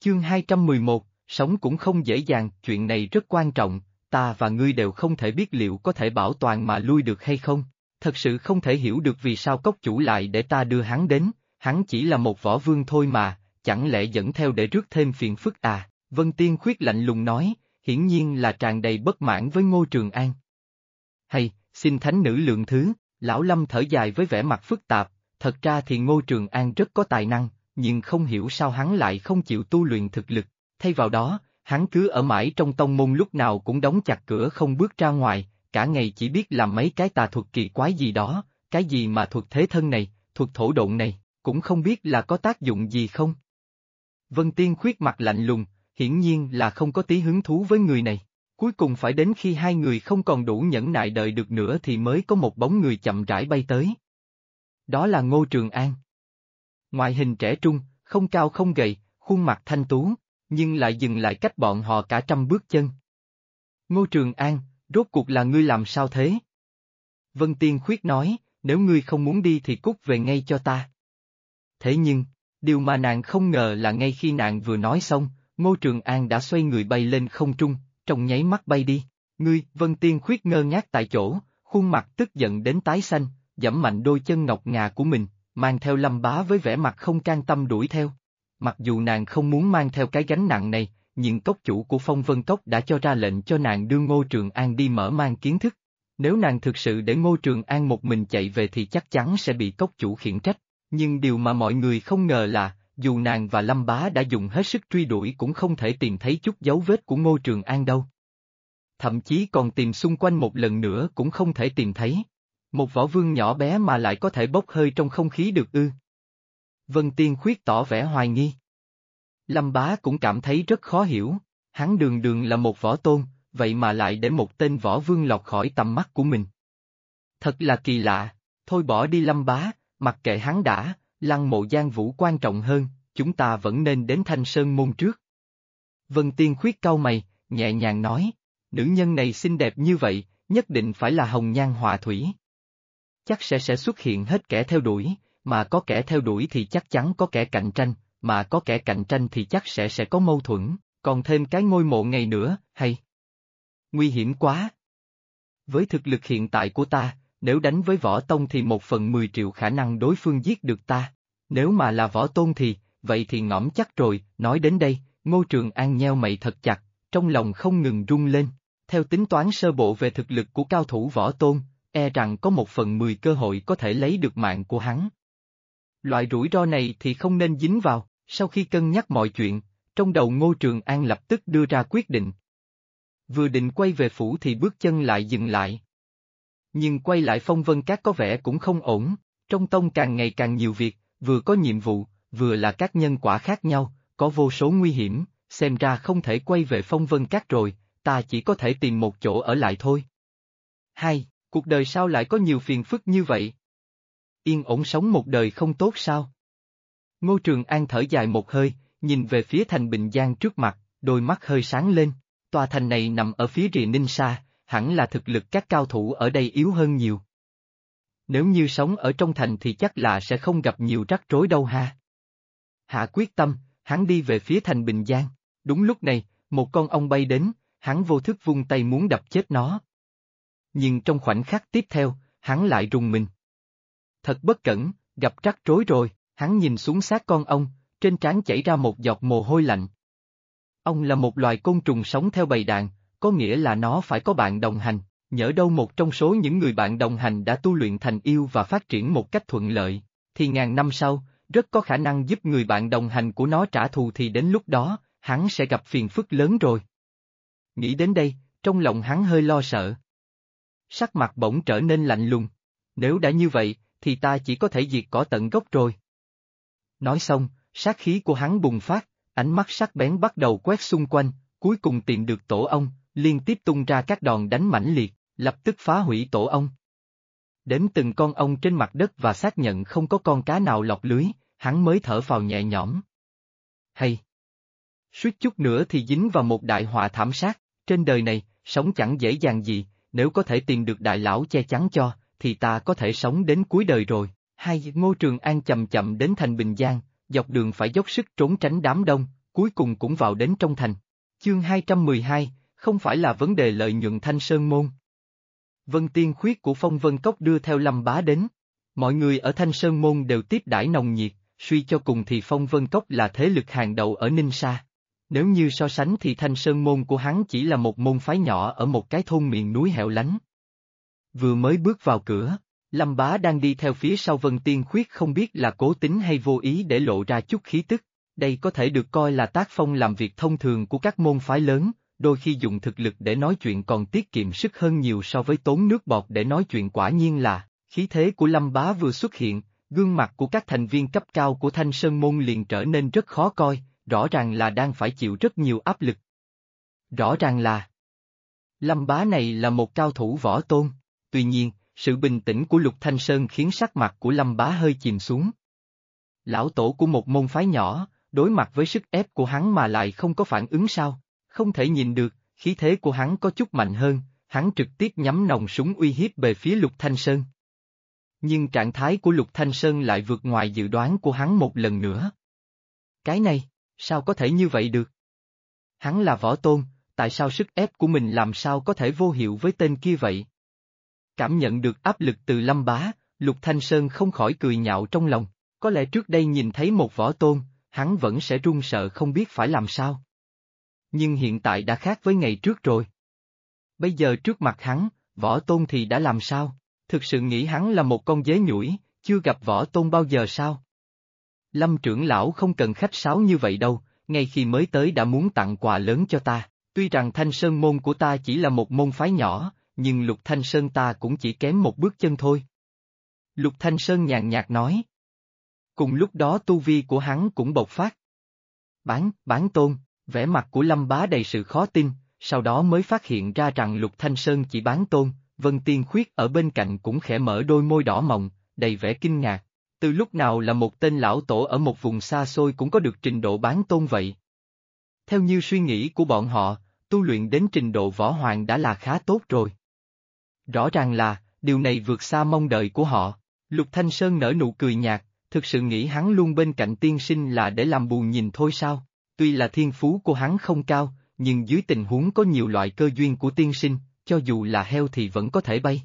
Chương 211, sống cũng không dễ dàng, chuyện này rất quan trọng, ta và ngươi đều không thể biết liệu có thể bảo toàn mà lui được hay không. Thật sự không thể hiểu được vì sao cốc chủ lại để ta đưa hắn đến, hắn chỉ là một võ vương thôi mà, chẳng lẽ dẫn theo để rước thêm phiền phức à? Vân Tiên Khuyết lạnh lùng nói, hiển nhiên là tràn đầy bất mãn với Ngô Trường An. Hay, xin thánh nữ lượng thứ, lão Lâm thở dài với vẻ mặt phức tạp, thật ra thì Ngô Trường An rất có tài năng, nhưng không hiểu sao hắn lại không chịu tu luyện thực lực, thay vào đó, hắn cứ ở mãi trong tông môn lúc nào cũng đóng chặt cửa không bước ra ngoài, cả ngày chỉ biết làm mấy cái tà thuật kỳ quái gì đó, cái gì mà thuật thế thân này, thuật thổ độn này, cũng không biết là có tác dụng gì không. Vân Tiên Khuyết mặt lạnh lùng, hiển nhiên là không có tí hứng thú với người này. Cuối cùng phải đến khi hai người không còn đủ nhẫn nại đợi được nữa thì mới có một bóng người chậm rãi bay tới. Đó là Ngô Trường An. Ngoại hình trẻ trung, không cao không gầy, khuôn mặt thanh tú, nhưng lại dừng lại cách bọn họ cả trăm bước chân. Ngô Trường An, rốt cuộc là ngươi làm sao thế? Vân Tiên Khuyết nói, nếu ngươi không muốn đi thì cút về ngay cho ta. Thế nhưng, điều mà nàng không ngờ là ngay khi nàng vừa nói xong, Ngô Trường An đã xoay người bay lên không trung, trong nháy mắt bay đi. Ngươi, Vân Tiên Khuyết ngơ ngác tại chỗ, khuôn mặt tức giận đến tái xanh, giẫm mạnh đôi chân ngọc ngà của mình, mang theo Lâm Bá với vẻ mặt không can tâm đuổi theo. Mặc dù nàng không muốn mang theo cái gánh nặng này, nhưng cốc chủ của Phong Vân Cốc đã cho ra lệnh cho nàng đưa Ngô Trường An đi mở mang kiến thức. Nếu nàng thực sự để Ngô Trường An một mình chạy về thì chắc chắn sẽ bị cốc chủ khiển trách. Nhưng điều mà mọi người không ngờ là, dù nàng và Lâm Bá đã dùng hết sức truy đuổi cũng không thể tìm thấy chút dấu vết của Ngô Trường An đâu. Thậm chí còn tìm xung quanh một lần nữa cũng không thể tìm thấy. Một võ vương nhỏ bé mà lại có thể bốc hơi trong không khí được ư? Vân Tiên Khuyết tỏ vẻ hoài nghi. Lâm Bá cũng cảm thấy rất khó hiểu, hắn đường đường là một võ tôn, vậy mà lại để một tên võ vương lọt khỏi tầm mắt của mình. Thật là kỳ lạ, thôi bỏ đi Lâm Bá, mặc kệ hắn đã, Lăng Mộ Giang Vũ quan trọng hơn, chúng ta vẫn nên đến Thanh Sơn Môn trước. Vân Tiên Khuyết cau mày, nhẹ nhàng nói, nữ nhân này xinh đẹp như vậy, nhất định phải là hồng nhan họa thủy. Chắc sẽ xuất hiện hết kẻ theo đuổi, mà có kẻ theo đuổi thì chắc chắn có kẻ cạnh tranh, mà có kẻ cạnh tranh thì chắc sẽ có mâu thuẫn, còn thêm cái ngôi mộ ngày nữa, hay? Nguy hiểm quá. Với thực lực hiện tại của ta, nếu đánh với võ tông thì 1/10 triệu khả năng đối phương giết được ta, nếu mà là võ tôn thì, vậy thì ngõm chắc rồi, nói đến đây, Ngô Trường An nheo mày thật chặt, trong lòng không ngừng rung lên, theo tính toán sơ bộ về thực lực của cao thủ võ tôn, e rằng có 1/10 cơ hội có thể lấy được mạng của hắn. Loại rủi ro này thì không nên dính vào, sau khi cân nhắc mọi chuyện, trong đầu Ngô Trường An lập tức đưa ra quyết định. Vừa định quay về phủ thì bước chân lại dừng lại. Nhưng quay lại Phong Vân Các có vẻ cũng không ổn, trong tông càng ngày càng nhiều việc, vừa có nhiệm vụ, vừa là các nhân quả khác nhau, có vô số nguy hiểm, xem ra không thể quay về Phong Vân Các rồi, ta chỉ có thể tìm một chỗ ở lại thôi. Hai, cuộc đời sao lại có nhiều phiền phức như vậy? Yên ổn sống một đời không tốt sao? Ngô Trường An thở dài một hơi, nhìn về phía thành Bình Giang trước mặt, đôi mắt hơi sáng lên, tòa thành này nằm ở phía rìa Ninh Sa, hẳn là thực lực các cao thủ ở đây yếu hơn nhiều. Nếu như sống ở trong thành thì chắc là sẽ không gặp nhiều rắc rối đâu ha. Hạ quyết tâm, hắn đi về phía thành Bình Giang, đúng lúc này, một con ong bay đến, hắn vô thức vung tay muốn đập chết nó. Nhưng trong khoảnh khắc tiếp theo, hắn lại rùng mình. Thật bất cẩn, gặp rắc rối rồi, hắn nhìn xuống xác con ong, trên trán chảy ra một giọt mồ hôi lạnh. Ong là một loài côn trùng sống theo bầy đàn, có nghĩa là nó phải có bạn đồng hành, nhỡ đâu một trong số những người bạn đồng hành đã tu luyện thành yêu và phát triển một cách thuận lợi, thì ngàn năm sau, rất có khả năng giúp người bạn đồng hành của nó trả thù thì đến lúc đó, hắn sẽ gặp phiền phức lớn rồi. Nghĩ đến đây, trong lòng hắn hơi lo sợ. Sắc mặt bỗng trở nên lạnh lùng, nếu đã như vậy, thì ta chỉ có thể diệt cỏ tận gốc rồi. Nói xong, sát khí của hắn bùng phát, ánh mắt sắc bén bắt đầu quét xung quanh, cuối cùng tìm được tổ ong, liên tiếp tung ra các đòn đánh mãnh liệt, lập tức phá hủy tổ ong. Đếm từng con ong trên mặt đất và xác nhận không có con cá nào lọt lưới, hắn mới thở phào nhẹ nhõm. Hay! Suýt chút nữa thì dính vào một đại họa thảm sát, trên đời này, sống chẳng dễ dàng gì, nếu có thể tìm được đại lão che chắn cho, thì ta có thể sống đến cuối đời rồi. Ngô Trường An chậm chậm đến thành Bình Giang, dọc đường phải dốc sức trốn tránh đám đông, cuối cùng cũng vào đến trong thành. Chương 212, không phải là vấn đề lợi nhuận Thanh Sơn Môn. Vân Tiên Khuyết của Phong Vân Cốc đưa theo Lâm Bá đến. Mọi người ở Thanh Sơn Môn đều tiếp đãi nồng nhiệt, suy cho cùng thì Phong Vân Cốc là thế lực hàng đầu ở Ninh Sa. Nếu như so sánh thì Thanh Sơn Môn của hắn chỉ là một môn phái nhỏ ở một cái thôn miền núi hẻo lánh. Vừa mới bước vào cửa, Lâm Bá đang đi theo phía sau Vân Tiên Khuyết không biết là cố tình hay vô ý để lộ ra chút khí tức. Đây có thể được coi là tác phong làm việc thông thường của các môn phái lớn, đôi khi dùng thực lực để nói chuyện còn tiết kiệm sức hơn nhiều so với tốn nước bọt để nói chuyện. Quả nhiên là, khí thế của Lâm Bá vừa xuất hiện, gương mặt của các thành viên cấp cao của Thanh Sơn Môn liền trở nên rất khó coi, rõ ràng là đang phải chịu rất nhiều áp lực. Rõ ràng là Lâm Bá này là một cao thủ võ tôn, tuy nhiên, sự bình tĩnh của Lục Thanh Sơn khiến sắc mặt của Lâm Bá hơi chìm xuống. Lão tổ của một môn phái nhỏ, đối mặt với sức ép của hắn mà lại không có phản ứng sao, không thể nhìn được, khí thế của hắn có chút mạnh hơn, hắn trực tiếp nhắm nòng súng uy hiếp về phía Lục Thanh Sơn. Nhưng trạng thái của Lục Thanh Sơn lại vượt ngoài dự đoán của hắn một lần nữa. Cái này, sao có thể như vậy được? Hắn là võ tôn, tại sao sức ép của mình làm sao có thể vô hiệu với tên kia vậy? Cảm nhận được áp lực từ Lâm Bá, Lục Thanh Sơn không khỏi cười nhạo trong lòng, có lẽ trước đây nhìn thấy một võ tôn, hắn vẫn sẽ run sợ không biết phải làm sao. Nhưng hiện tại đã khác với ngày trước rồi. Bây giờ trước mặt hắn, võ tôn thì đã làm sao? Thực sự nghĩ hắn là một con dế nhủi, chưa gặp võ tôn bao giờ sao? Lâm trưởng lão không cần khách sáo như vậy đâu, ngay khi mới tới đã muốn tặng quà lớn cho ta, tuy rằng Thanh Sơn Môn của ta chỉ là một môn phái nhỏ, nhưng Lục Thanh Sơn ta cũng chỉ kém một bước chân thôi. Lục Thanh Sơn nhàn nhạt nói. Cùng lúc đó tu vi của hắn cũng bộc phát. Bán tôn, vẻ mặt của Lâm Bá đầy sự khó tin, sau đó mới phát hiện ra rằng Lục Thanh Sơn chỉ bán tôn, Vân Tiên Khuyết ở bên cạnh cũng khẽ mở đôi môi đỏ mọng, đầy vẻ kinh ngạc. Từ lúc nào là một tên lão tổ ở một vùng xa xôi cũng có được trình độ bán tôn vậy? Theo như suy nghĩ của bọn họ, tu luyện đến trình độ võ hoàng đã là khá tốt rồi. Rõ ràng là, điều này vượt xa mong đợi của họ. Lục Thanh Sơn nở nụ cười nhạt, thực sự nghĩ hắn luôn bên cạnh tiên sinh là để làm buồn nhìn thôi sao? Tuy là thiên phú của hắn không cao, nhưng dưới tình huống có nhiều loại cơ duyên của tiên sinh, cho dù là heo thì vẫn có thể bay.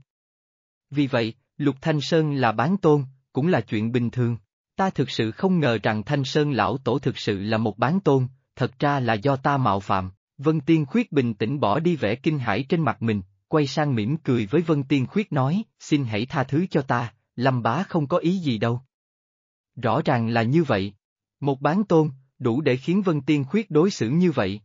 Vì vậy, Lục Thanh Sơn là bán tôn, cũng là chuyện bình thường. Ta thực sự không ngờ rằng Thanh Sơn lão tổ thực sự là một bán tôn, thật ra là do ta mạo phạm. Vân Tiên Khuyết bình tĩnh bỏ đi vẻ kinh hãi trên mặt mình, quay sang mỉm cười với Vân Tiên Khuyết nói, xin hãy tha thứ cho ta, Lâm Bá không có ý gì đâu. Rõ ràng là như vậy. Một bán tôn, đủ để khiến Vân Tiên Khuyết đối xử như vậy.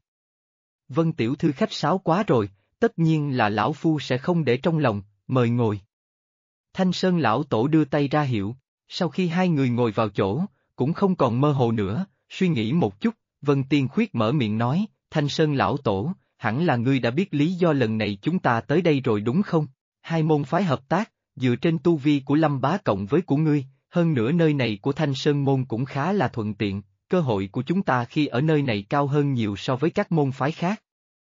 Vân tiểu thư khách sáo quá rồi, tất nhiên là lão phu sẽ không để trong lòng, mời ngồi. Thanh Sơn lão tổ đưa tay ra hiệu, sau khi hai người ngồi vào chỗ, cũng không còn mơ hồ nữa, suy nghĩ một chút, Vân Tiên Khuyết mở miệng nói, Thanh Sơn lão tổ, hẳn là ngươi đã biết lý do lần này chúng ta tới đây rồi đúng không? Hai môn phái hợp tác, dựa trên tu vi của Lâm Bá cộng với của ngươi, hơn nữa nơi này của Thanh Sơn môn cũng khá là thuận tiện, cơ hội của chúng ta khi ở nơi này cao hơn nhiều so với các môn phái khác.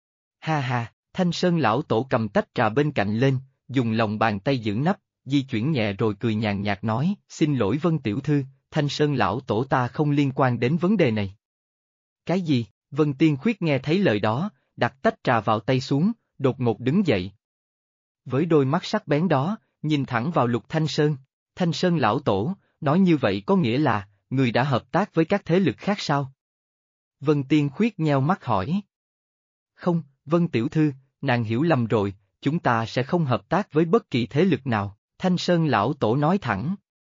Ha ha, Thanh Sơn lão tổ cầm tách trà bên cạnh lên, dùng lòng bàn tay giữ nắp, di chuyển nhẹ rồi cười nhàn nhạt nói, xin lỗi Vân tiểu thư, Thanh Sơn lão tổ ta không liên quan đến vấn đề này. Cái gì? Vân Tiên Khuyết nghe thấy lời đó, đặt tách trà vào tay xuống, đột ngột đứng dậy. Với đôi mắt sắc bén đó, nhìn thẳng vào Lục Thanh Sơn lão tổ, nói như vậy có nghĩa là, người đã hợp tác với các thế lực khác sao? Vân Tiên Khuyết nheo mắt hỏi. Không, Vân tiểu thư, nàng hiểu lầm rồi, chúng ta sẽ không hợp tác với bất kỳ thế lực nào, Thanh Sơn lão tổ nói thẳng.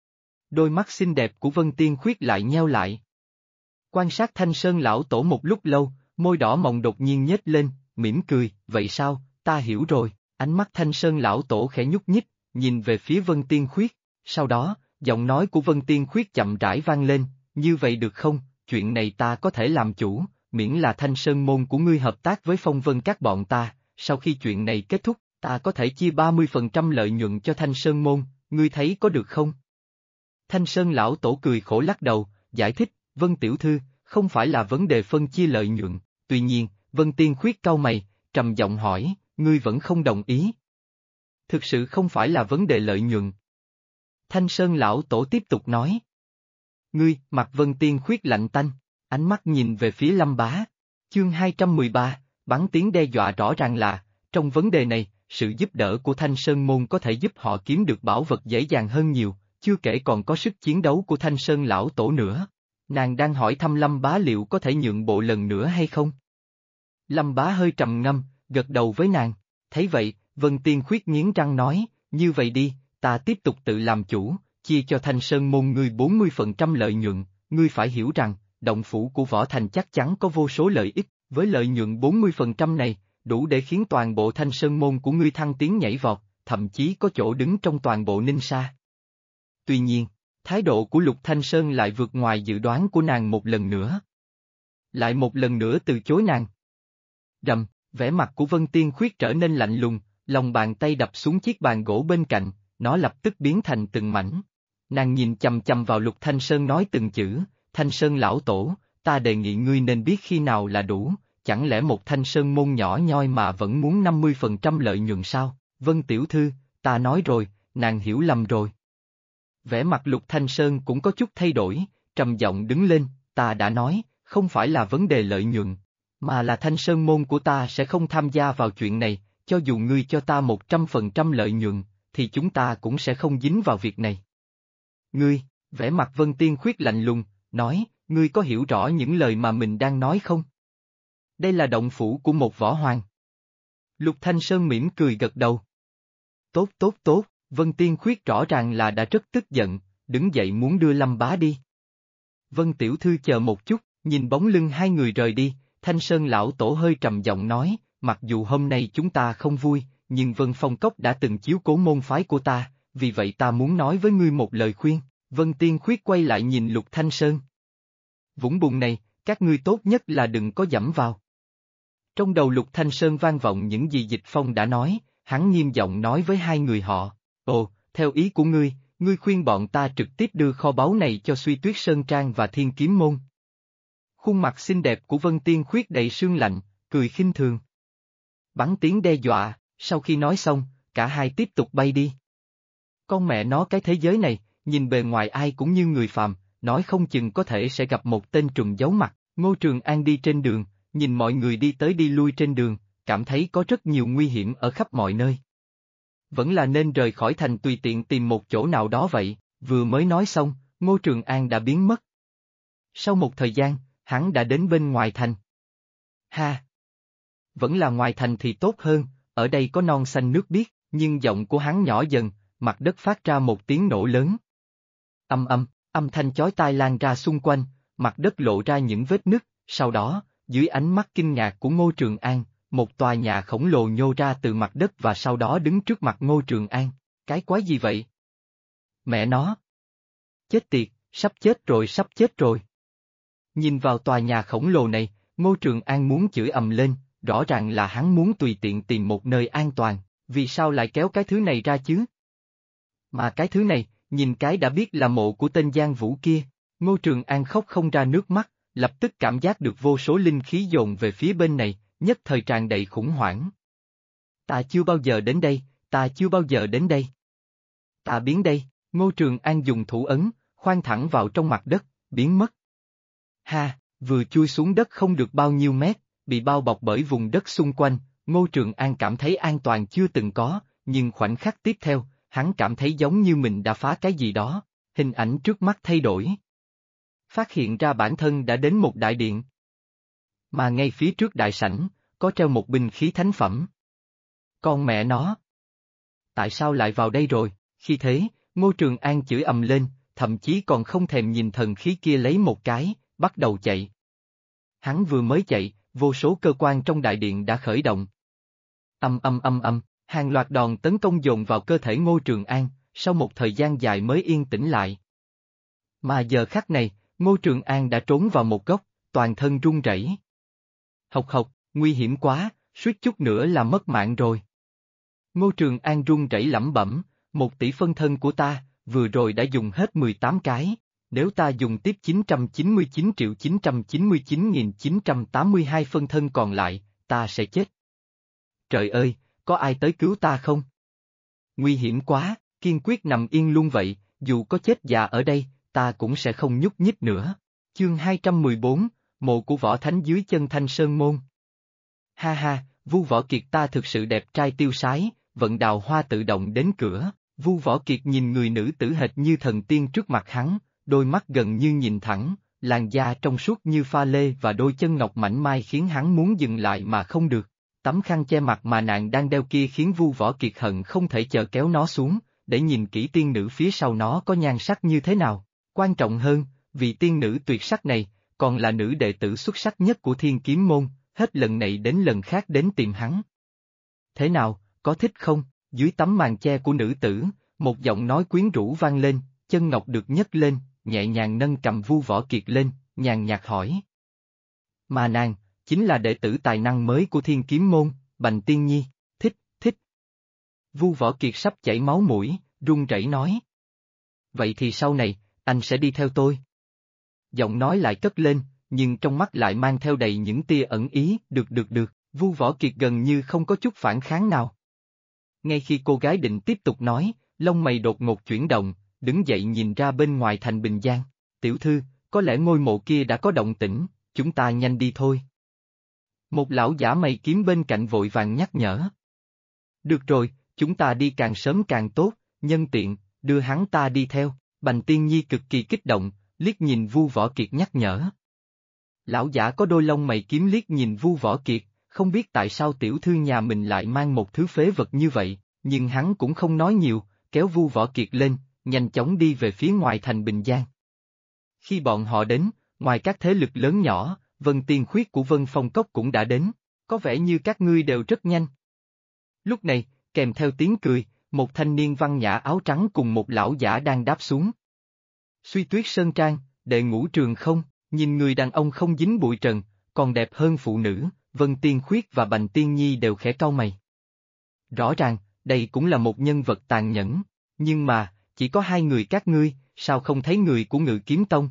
Đôi mắt xinh đẹp của Vân Tiên Khuyết lại nheo lại. Quan sát Thanh Sơn lão tổ một lúc lâu, môi đỏ mọng đột nhiên nhếch lên, mỉm cười, vậy sao, ta hiểu rồi, ánh mắt Thanh Sơn lão tổ khẽ nhúc nhích, nhìn về phía Vân Tiên Khuyết, sau đó, giọng nói của Vân Tiên Khuyết chậm rãi vang lên, như vậy được không, chuyện này ta có thể làm chủ, miễn là Thanh Sơn môn của ngươi hợp tác với Phong Vân các bọn ta, sau khi chuyện này kết thúc, ta có thể chia 30% lợi nhuận cho Thanh Sơn môn, ngươi thấy có được không? Thanh Sơn lão tổ cười khổ lắc đầu, giải thích, Vân tiểu thư, không phải là vấn đề phân chia lợi nhuận, tuy nhiên, Vân Tiên Khuyết cau mày, trầm giọng hỏi, ngươi vẫn không đồng ý. Thực sự không phải là vấn đề lợi nhuận. Thanh Sơn lão tổ tiếp tục nói. Ngươi, mặt Vân Tiên Khuyết lạnh tanh, ánh mắt nhìn về phía Lâm Bá. Chương 213, bắn tiếng đe dọa rõ ràng là, trong vấn đề này, sự giúp đỡ của Thanh Sơn Môn có thể giúp họ kiếm được bảo vật dễ dàng hơn nhiều, chưa kể còn có sức chiến đấu của Thanh Sơn lão tổ nữa. Nàng đang hỏi thăm Lâm Bá liệu có thể nhượng bộ lần nữa hay không? Lâm Bá hơi trầm ngâm, gật đầu với nàng. Thấy vậy, Vân Tiên Khuyết nghiến răng nói, như vậy đi, ta tiếp tục tự làm chủ, chia cho Thanh Sơn Môn ngươi 40% lợi nhuận, ngươi phải hiểu rằng, động phủ của Võ Thành chắc chắn có vô số lợi ích, với lợi nhuận 40% này, đủ để khiến toàn bộ Thanh Sơn Môn của ngươi thăng tiến nhảy vọt, thậm chí có chỗ đứng trong toàn bộ Ninh Sa. Tuy nhiên, thái độ của Lục Thanh Sơn lại vượt ngoài dự đoán của nàng một lần nữa. Lại một lần nữa từ chối nàng. Rầm, vẻ mặt của Vân Tiên Khuyết trở nên lạnh lùng, lòng bàn tay đập xuống chiếc bàn gỗ bên cạnh, nó lập tức biến thành từng mảnh. Nàng nhìn chầm chầm vào Lục Thanh Sơn nói từng chữ, Thanh Sơn lão tổ, ta đề nghị ngươi nên biết khi nào là đủ, chẳng lẽ một Thanh Sơn môn nhỏ nhoi mà vẫn muốn 50% lợi nhuận sao? Vân tiểu thư, ta nói rồi, nàng hiểu lầm rồi. Vẻ mặt Lục Thanh Sơn cũng có chút thay đổi, trầm giọng đứng lên, ta đã nói, không phải là vấn đề lợi nhuận, mà là Thanh Sơn môn của ta sẽ không tham gia vào chuyện này, cho dù ngươi cho ta 100% lợi nhuận, thì chúng ta cũng sẽ không dính vào việc này. Ngươi, vẻ mặt Vân Tiên Khuyết lạnh lùng, nói, ngươi có hiểu rõ những lời mà mình đang nói không? Đây là động phủ của một võ hoàng. Lục Thanh Sơn mỉm cười gật đầu. Tốt tốt tốt, Vân Tiên Khuyết rõ ràng là đã rất tức giận, đứng dậy muốn đưa Lâm Bá đi. Vân tiểu thư chờ một chút, nhìn bóng lưng hai người rời đi, Thanh Sơn lão tổ hơi trầm giọng nói, mặc dù hôm nay chúng ta không vui, nhưng Vân Phong Cốc đã từng chiếu cố môn phái của ta, vì vậy ta muốn nói với ngươi một lời khuyên. Vân Tiên Khuyết quay lại nhìn Lục Thanh Sơn. Vũng bùn này, các ngươi tốt nhất là đừng có dẫm vào. Trong đầu Lục Thanh Sơn vang vọng những gì Dịch Phong đã nói, hắn nghiêm giọng nói với hai người họ, ồ, theo ý của ngươi, ngươi khuyên bọn ta trực tiếp đưa kho báu này cho Suy Tuyết Sơn Trang và Thiên Kiếm Môn. Khuôn mặt xinh đẹp của Vân Tiên Khuyết đầy sương lạnh, cười khinh thường. Bắn tiếng đe dọa, sau khi nói xong, cả hai tiếp tục bay đi. Con mẹ nó cái thế giới này, nhìn bề ngoài ai cũng như người phàm, nói không chừng có thể sẽ gặp một tên trùng giấu mặt. Ngô Trường An đi trên đường, nhìn mọi người đi tới đi lui trên đường, cảm thấy có rất nhiều nguy hiểm ở khắp mọi nơi. Vẫn là nên rời khỏi thành tùy tiện tìm một chỗ nào đó vậy, vừa mới nói xong, Ngô Trường An đã biến mất. Sau một thời gian, hắn đã đến bên ngoài thành. Ha! Vẫn là ngoài thành thì tốt hơn, ở đây có non xanh nước biếc, nhưng giọng của hắn nhỏ dần, mặt đất phát ra một tiếng nổ lớn. Âm thanh chói tai lan ra xung quanh, mặt đất lộ ra những vết nứt, sau đó, dưới ánh mắt kinh ngạc của Ngô Trường An, một tòa nhà khổng lồ nhô ra từ mặt đất và sau đó đứng trước mặt Ngô Trường An. Cái quái gì vậy? Mẹ nó! Chết tiệt, sắp chết rồi sắp chết rồi. Nhìn vào tòa nhà khổng lồ này, Ngô Trường An muốn chửi ầm lên, rõ ràng là hắn muốn tùy tiện tìm một nơi an toàn, vì sao lại kéo cái thứ này ra chứ? Mà cái thứ này, nhìn cái đã biết là mộ của tên Giang Vũ kia. Ngô Trường An khóc không ra nước mắt, lập tức cảm giác được vô số linh khí dồn về phía bên này, nhất thời tràn đầy khủng hoảng. Ta chưa bao giờ đến đây, ta chưa bao giờ đến đây. Ta biến đây, Ngô Trường An dùng thủ ấn, khoan thẳng vào trong mặt đất, biến mất. Ha, vừa chui xuống đất không được bao nhiêu mét, bị bao bọc bởi vùng đất xung quanh, Ngô Trường An cảm thấy an toàn chưa từng có, nhưng khoảnh khắc tiếp theo, hắn cảm thấy giống như mình đã phá cái gì đó, hình ảnh trước mắt thay đổi. Phát hiện ra bản thân đã đến một đại điện. Mà ngay phía trước đại sảnh, có treo một binh khí thánh phẩm. Con mẹ nó! Tại sao lại vào đây rồi? Khi thế, Ngô Trường An chửi ầm lên, thậm chí còn không thèm nhìn thần khí kia lấy một cái, bắt đầu chạy. Hắn vừa mới chạy, vô số cơ quan trong đại điện đã khởi động. Hàng loạt đòn tấn công dồn vào cơ thể Ngô Trường An, sau một thời gian dài mới yên tĩnh lại. Mà giờ khắc này, Ngô Trường An đã trốn vào một góc, toàn thân run rẩy. Hộc, nguy hiểm quá, suýt chút nữa là mất mạng rồi. Ngô Trường An run rẩy lẩm bẩm, 1 tỷ phân thân của ta, vừa rồi đã dùng hết 18 cái, nếu ta dùng tiếp 999.999.982 phân thân còn lại, ta sẽ chết. Trời ơi, có ai tới cứu ta không? Nguy hiểm quá, kiên quyết nằm yên luôn vậy, dù có chết già ở đây, ta cũng sẽ không nhúc nhích nữa. Chương 214, mộ của võ thánh dưới chân Thanh Sơn Môn. Ha ha, Vu Võ Kiệt ta thực sự đẹp trai tiêu sái, vận đào hoa tự động đến cửa, Vu Võ Kiệt nhìn người nữ tử hệt như thần tiên trước mặt hắn, đôi mắt gần như nhìn thẳng, làn da trong suốt như pha lê và đôi chân ngọc mảnh mai khiến hắn muốn dừng lại mà không được. Tấm khăn che mặt mà nàng đang đeo kia khiến Vu Võ Kiệt hận không thể chờ kéo nó xuống, để nhìn kỹ tiên nữ phía sau nó có nhan sắc như thế nào. Quan trọng hơn, vị tiên nữ tuyệt sắc này, còn là nữ đệ tử xuất sắc nhất của Thiên Kiếm Môn, hết lần này đến lần khác đến tìm hắn. Thế nào, có thích không? Dưới tấm màn che của nữ tử, một giọng nói quyến rũ vang lên, chân ngọc được nhấc lên, nhẹ nhàng nâng cầm Vu Võ Kiệt lên, nhàn nhạt hỏi. Mà nàng, chính là đệ tử tài năng mới của Thiên Kiếm Môn, Bành Tiên Nhi, thích, thích. Vu Võ Kiệt sắp chảy máu mũi, run rẩy nói. Vậy thì sau này, anh sẽ đi theo tôi. Giọng nói lại cất lên, nhưng trong mắt lại mang theo đầy những tia ẩn ý, được, Vu Võ Kiệt gần như không có chút phản kháng nào. Ngay khi cô gái định tiếp tục nói, lông mày đột ngột chuyển động, đứng dậy nhìn ra bên ngoài thành Bình Giang. Tiểu thư, có lẽ ngôi mộ kia đã có động tĩnh, chúng ta nhanh đi thôi. Một lão giả mày kiếm bên cạnh vội vàng nhắc nhở. Được rồi, chúng ta đi càng sớm càng tốt, nhân tiện, đưa hắn ta đi theo. Bành Tiên Nhi cực kỳ kích động, liếc nhìn Vu Võ Kiệt nhắc nhở. Lão giả có đôi lông mày kiếm liếc nhìn Vu Võ Kiệt, không biết tại sao tiểu thư nhà mình lại mang một thứ phế vật như vậy, nhưng hắn cũng không nói nhiều, kéo Vu Võ Kiệt lên, nhanh chóng đi về phía ngoài thành Bình Giang. Khi bọn họ đến, ngoài các thế lực lớn nhỏ, Vân Tiên Khuyết của Vân Phong Cốc cũng đã đến, có vẻ như các ngươi đều rất nhanh. Lúc này, kèm theo tiếng cười, một thanh niên văn nhã áo trắng cùng một lão giả đang đáp xuống. Suy Tuyết Sơn Trang, đệ Ngũ Trường không, nhìn người đàn ông không dính bụi trần, còn đẹp hơn phụ nữ, Vân Tiên Khuyết và Bành Tiên Nhi đều khẽ cau mày. Rõ ràng, đây cũng là một nhân vật tàn nhẫn, nhưng mà, chỉ có hai người các ngươi, sao không thấy người của Ngự Kiếm Tông?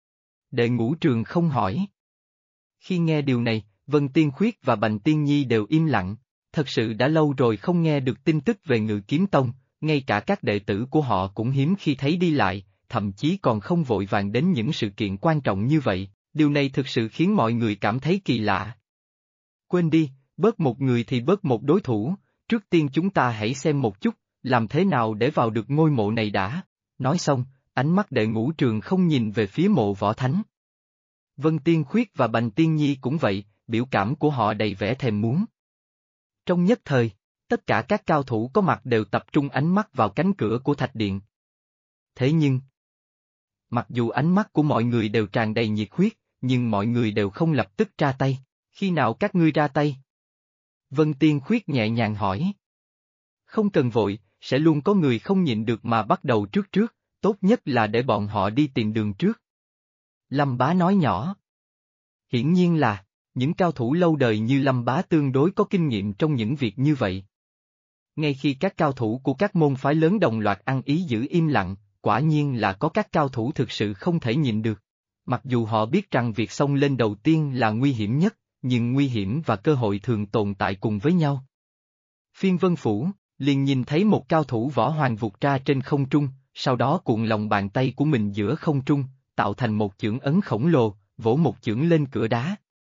Đệ Ngũ Trường không hỏi. Khi nghe điều này, Vân Tiên Khuyết và Bành Tiên Nhi đều im lặng, thật sự đã lâu rồi không nghe được tin tức về Ngự Kiếm Tông, ngay cả các đệ tử của họ cũng hiếm khi thấy đi lại, thậm chí còn không vội vàng đến những sự kiện quan trọng như vậy, điều này thực sự khiến mọi người cảm thấy kỳ lạ. Quên đi, bớt một người thì bớt một đối thủ, trước tiên chúng ta hãy xem một chút, làm thế nào để vào được ngôi mộ này đã. Nói xong, ánh mắt đệ Ngũ Trường không nhìn về phía mộ võ thánh. Vân Tiên Khuyết và Bành Tiên Nhi cũng vậy, biểu cảm của họ đầy vẻ thèm muốn. Trong nhất thời, tất cả các cao thủ có mặt đều tập trung ánh mắt vào cánh cửa của thạch điện. Thế nhưng, mặc dù ánh mắt của mọi người đều tràn đầy nhiệt huyết, nhưng mọi người đều không lập tức ra tay. Khi nào các ngươi ra tay? Vân Tiên Khuyết nhẹ nhàng hỏi. Không cần vội, sẽ luôn có người không nhịn được mà bắt đầu trước, tốt nhất là để bọn họ đi tìm đường trước. Lâm Bá nói nhỏ. Hiển nhiên là, những cao thủ lâu đời như Lâm Bá tương đối có kinh nghiệm trong những việc như vậy. Ngay khi các cao thủ của các môn phái lớn đồng loạt ăn ý giữ im lặng, quả nhiên là có các cao thủ thực sự không thể nhịn được. Mặc dù họ biết rằng việc xông lên đầu tiên là nguy hiểm nhất, nhưng nguy hiểm và cơ hội thường tồn tại cùng với nhau. Phiên Vân Phủ, liền nhìn thấy một cao thủ võ hoàng vụt ra trên không trung, sau đó cuộn lòng bàn tay của mình giữa không trung, tạo thành một chưởng ấn khổng lồ, vỗ một chưởng lên cửa đá.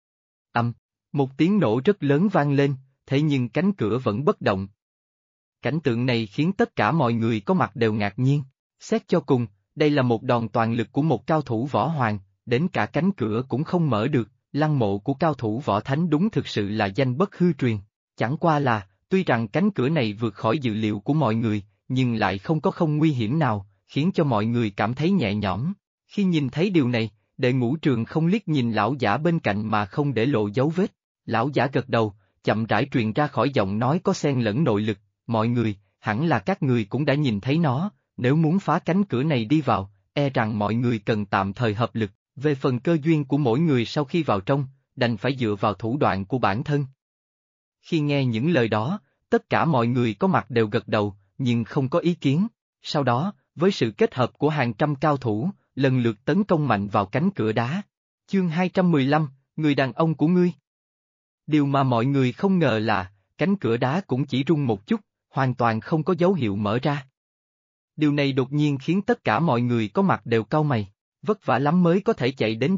Một tiếng nổ rất lớn vang lên, thế nhưng cánh cửa vẫn bất động. Cảnh tượng này khiến tất cả mọi người có mặt đều ngạc nhiên. Xét cho cùng, đây là một đòn toàn lực của một cao thủ võ hoàng, đến cả cánh cửa cũng không mở được, lăng mộ của cao thủ võ thánh đúng thực sự là danh bất hư truyền. Chẳng qua là, tuy rằng cánh cửa này vượt khỏi dự liệu của mọi người, nhưng lại không có không nguy hiểm nào, khiến cho mọi người cảm thấy nhẹ nhõm. Khi nhìn thấy điều này, đệ Ngũ Trường không liếc nhìn lão giả bên cạnh mà không để lộ dấu vết. Lão giả gật đầu, chậm rãi truyền ra khỏi giọng nói có xen lẫn nội lực, mọi người, hẳn là các người cũng đã nhìn thấy nó, nếu muốn phá cánh cửa này đi vào, e rằng mọi người cần tạm thời hợp lực, về phần cơ duyên của mỗi người sau khi vào trong, đành phải dựa vào thủ đoạn của bản thân. Khi nghe những lời đó, tất cả mọi người có mặt đều gật đầu, nhưng không có ý kiến, sau đó, với sự kết hợp của hàng trăm cao thủ, lần lượt tấn công mạnh vào cánh cửa đá. Chương 215, người đàn ông của ngươi. Điều mà mọi người không ngờ là, cánh cửa đá cũng chỉ rung một chút, hoàn toàn không có dấu hiệu mở ra. Điều này đột nhiên khiến tất cả mọi người có mặt đều cau mày, vất vả lắm mới có thể chạy đến đây,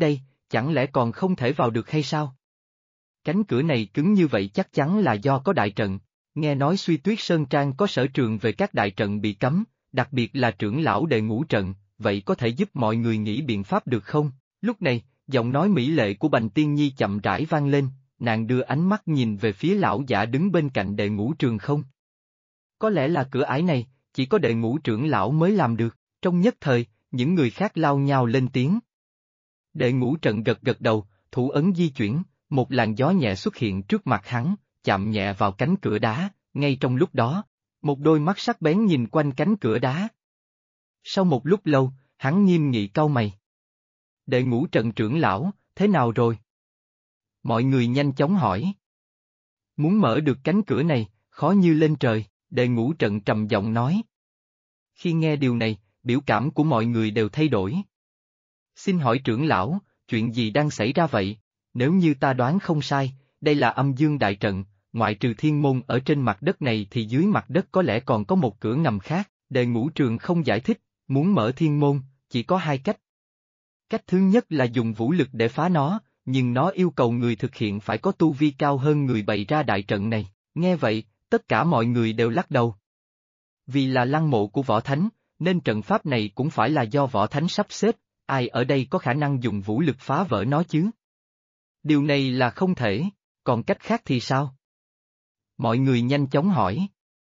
chẳng lẽ còn không thể vào được hay sao? Cánh cửa này cứng như vậy chắc chắn là do có đại trận, nghe nói Suy Tuyết Sơn Trang có sở trường về các đại trận bị cấm, đặc biệt là trưởng lão đệ ngũ trận, vậy có thể giúp mọi người nghĩ biện pháp được không? Lúc này, giọng nói mỹ lệ của Bành Tiên Nhi chậm rãi vang lên, nàng đưa ánh mắt nhìn về phía lão giả đứng bên cạnh đệ ngũ trường không. Có lẽ là cửa ải này, chỉ có đệ ngũ trưởng lão mới làm được, trong nhất thời, những người khác lao nhau lên tiếng. Đệ ngũ trận gật gật đầu, thủ ấn di chuyển, một làn gió nhẹ xuất hiện trước mặt hắn, chạm nhẹ vào cánh cửa đá, ngay trong lúc đó, một đôi mắt sắc bén nhìn quanh cánh cửa đá. Sau một lúc lâu, hắn nghiêm nghị cau mày. Đệ ngũ trận trưởng lão, thế nào rồi? Mọi người nhanh chóng hỏi. Muốn mở được cánh cửa này, khó như lên trời, đệ ngũ trận trầm giọng nói. Khi nghe điều này, biểu cảm của mọi người đều thay đổi. Xin hỏi trưởng lão, chuyện gì đang xảy ra vậy? Nếu như ta đoán không sai, đây là âm dương đại trận, ngoại trừ thiên môn ở trên mặt đất này thì dưới mặt đất có lẽ còn có một cửa ngầm khác, đệ ngũ trường không giải thích, muốn mở thiên môn, chỉ có hai cách. Cách thứ nhất là dùng vũ lực để phá nó, nhưng nó yêu cầu người thực hiện phải có tu vi cao hơn người bày ra đại trận này, nghe vậy, tất cả mọi người đều lắc đầu. Vì là lăng mộ của võ thánh, nên trận pháp này cũng phải là do võ thánh sắp xếp, ai ở đây có khả năng dùng vũ lực phá vỡ nó chứ? Điều này là không thể, còn cách khác thì sao? Mọi người nhanh chóng hỏi.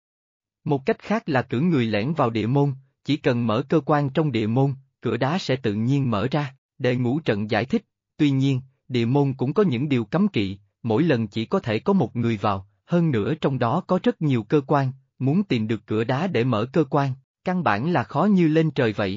Một cách khác là cử người lẻn vào địa môn, chỉ cần mở cơ quan trong địa môn, cửa đá sẽ tự nhiên mở ra, đệ ngũ trận giải thích, tuy nhiên, địa môn cũng có những điều cấm kỵ, mỗi lần chỉ có thể có một người vào, hơn nữa trong đó có rất nhiều cơ quan, muốn tìm được cửa đá để mở cơ quan, căn bản là khó như lên trời vậy.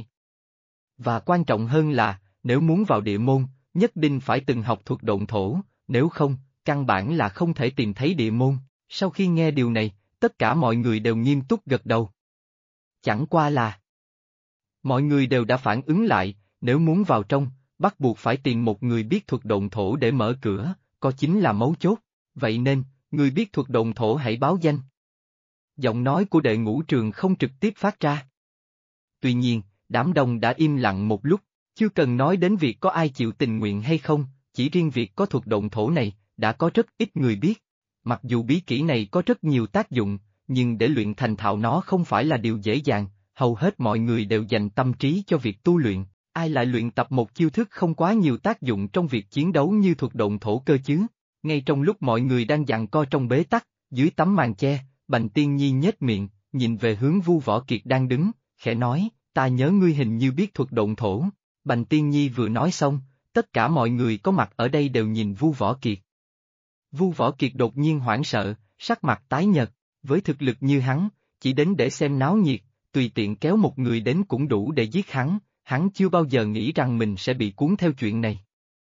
Và quan trọng hơn là, nếu muốn vào địa môn, nhất định phải từng học thuật độn thổ, nếu không, căn bản là không thể tìm thấy địa môn. Sau khi nghe điều này, tất cả mọi người đều nghiêm túc gật đầu. Chẳng qua là mọi người đều đã phản ứng lại, nếu muốn vào trong, bắt buộc phải tìm một người biết thuật độn thổ để mở cửa, có chính là mấu chốt, vậy nên, người biết thuật độn thổ hãy báo danh. Giọng nói của đệ ngũ trường không trực tiếp phát ra. Tuy nhiên, đám đông đã im lặng một lúc, chưa cần nói đến việc có ai chịu tình nguyện hay không, chỉ riêng việc có thuật độn thổ này, đã có rất ít người biết. Mặc dù bí kỹ này có rất nhiều tác dụng, nhưng để luyện thành thạo nó không phải là điều dễ dàng, hầu hết mọi người đều dành tâm trí cho việc tu luyện, ai lại luyện tập một chiêu thức không quá nhiều tác dụng trong việc chiến đấu như thuật độn thổ cơ chứ. Ngay trong lúc mọi người đang giằng co trong bế tắc, dưới tấm màn che, Bành Tiên Nhi nhếch miệng, nhìn về hướng Vu Võ Kiệt đang đứng, khẽ nói, ta nhớ ngươi hình như biết thuật độn thổ. Bành Tiên Nhi vừa nói xong, tất cả mọi người có mặt ở đây đều nhìn Vu Võ Kiệt. Vu Võ Kiệt đột nhiên hoảng sợ, sắc mặt tái nhợt, với thực lực như hắn, chỉ đến để xem náo nhiệt, tùy tiện kéo một người đến cũng đủ để giết hắn chưa bao giờ nghĩ rằng mình sẽ bị cuốn theo chuyện này.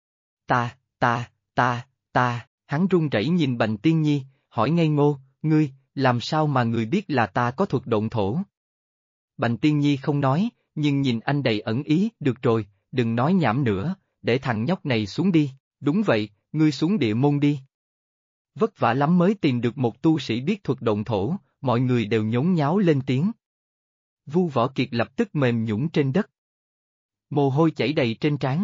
Hắn run rẩy nhìn Bành Tiên Nhi, hỏi ngây ngô, ngươi, làm sao mà ngươi biết là ta có thuật độn thổ? Bành Tiên Nhi không nói, nhưng nhìn anh đầy ẩn ý, được rồi, đừng nói nhảm nữa, để thằng nhóc này xuống đi, đúng vậy, ngươi xuống địa môn đi. Vất vả lắm mới tìm được một tu sĩ biết thuật độn thổ, mọi người đều nhốn nháo lên tiếng. Vu Võ Kiệt lập tức mềm nhũn trên đất. Mồ hôi chảy đầy trên trán,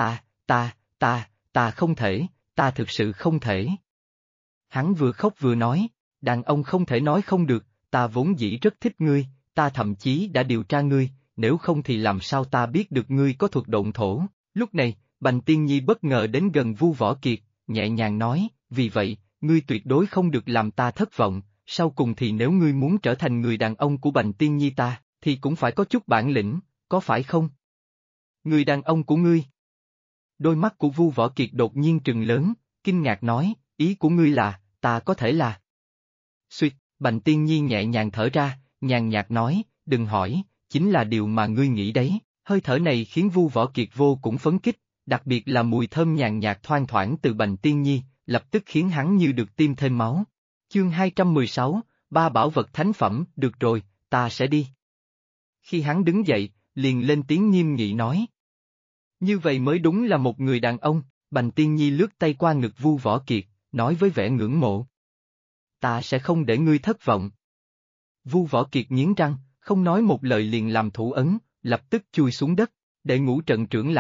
ta không thể, ta thực sự không thể. Hắn vừa khóc vừa nói, đàn ông không thể nói không được, ta vốn dĩ rất thích ngươi, ta thậm chí đã điều tra ngươi, nếu không thì làm sao ta biết được ngươi có thuật độn thổ. Lúc này, Bành Tiên Nhi bất ngờ đến gần Vu Võ Kiệt, nhẹ nhàng nói, vì vậy, ngươi tuyệt đối không được làm ta thất vọng, sau cùng thì nếu ngươi muốn trở thành người đàn ông của Bành Tiên Nhi ta, thì cũng phải có chút bản lĩnh, có phải không? Người đàn ông của ngươi. Đôi mắt của Vu Võ Kiệt đột nhiên trừng lớn, kinh ngạc nói, ý của ngươi là, ta có thể là. Xuyệt, Bành Tiên Nhi nhẹ nhàng thở ra, nhàn nhạt nói, đừng hỏi, chính là điều mà ngươi nghĩ đấy, hơi thở này khiến Vu Võ Kiệt vô cùng phấn kích, đặc biệt là mùi thơm nhàn nhạt thoang thoảng từ Bành Tiên Nhi, lập tức khiến hắn như được tiêm thêm máu. Chương 216, ba bảo vật thánh phẩm, được rồi, ta sẽ đi. Khi hắn đứng dậy, liền lên tiếng nghiêm nghị nói. Như vậy mới đúng là một người đàn ông, Bành Tiên Nhi lướt tay qua ngực Vu Võ Kiệt, nói với vẻ ngưỡng mộ. Ta sẽ không để ngươi thất vọng. Vu Võ Kiệt nghiến răng, không nói một lời liền làm thủ ấn, lập tức chui xuống đất, để ngũ trận trưởng lão,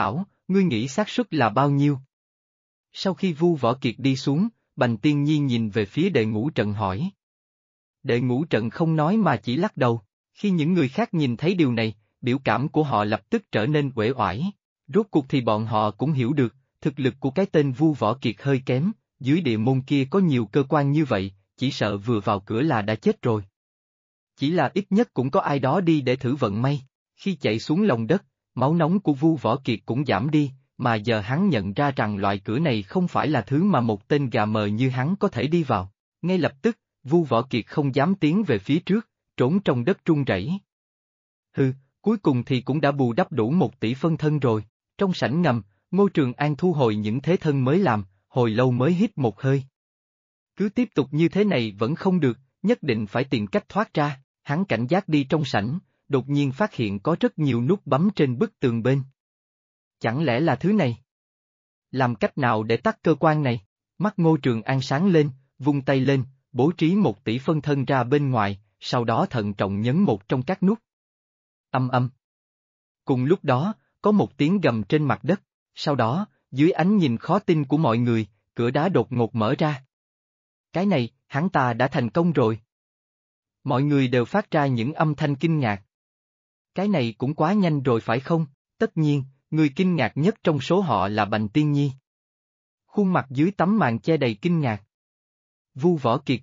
Ngươi nghĩ xác suất là bao nhiêu? Sau khi Vu Võ Kiệt đi xuống, Bành Tiên Nhi nhìn về phía Đệ Ngũ Trận hỏi. Đệ Ngũ Trận không nói mà chỉ lắc đầu. Khi những người khác nhìn thấy điều này, biểu cảm của họ lập tức trở nên uể oải. Rốt cuộc thì bọn họ cũng hiểu được, thực lực của cái tên Vu Võ Kiệt hơi kém, dưới địa môn kia có nhiều cơ quan như vậy, chỉ sợ vừa vào cửa là đã chết rồi. Chỉ là ít nhất cũng có ai đó đi để thử vận may. Khi chạy xuống lòng đất, máu nóng của Vu Võ Kiệt cũng giảm đi, mà giờ hắn nhận ra rằng loại cửa này không phải là thứ mà một tên gà mờ như hắn có thể đi vào. Ngay lập tức, Vu Võ Kiệt không dám tiến về phía trước, trốn trong đất run rẩy. Hừ, cuối cùng thì cũng đã bù đắp đủ 1 tỷ phân thân rồi. Trong sảnh ngầm, Ngô Trường An thu hồi những thế thân mới làm, hồi lâu mới hít một hơi. Cứ tiếp tục như thế này vẫn không được, nhất định phải tìm cách thoát ra. Hắn cảnh giác đi trong sảnh, đột nhiên phát hiện có rất nhiều nút bấm trên bức tường bên. Chẳng lẽ là thứ này? Làm cách nào để tắt cơ quan này? Mắt Ngô Trường An sáng lên, vung tay lên, bố trí 1 tỷ phân thân ra bên ngoài, sau đó thận trọng nhấn một trong các nút. Âm âm. Cùng lúc đó, có một tiếng gầm trên mặt đất, sau đó, dưới ánh nhìn khó tin của mọi người, cửa đá đột ngột mở ra. Cái này, hắn ta đã thành công rồi. Mọi người đều phát ra những âm thanh kinh ngạc. Cái này cũng quá nhanh rồi phải không? Tất nhiên, người kinh ngạc nhất trong số họ là Bành Tiên Nhi. Khuôn mặt dưới tấm màn che đầy kinh ngạc. Vu Võ Kiệt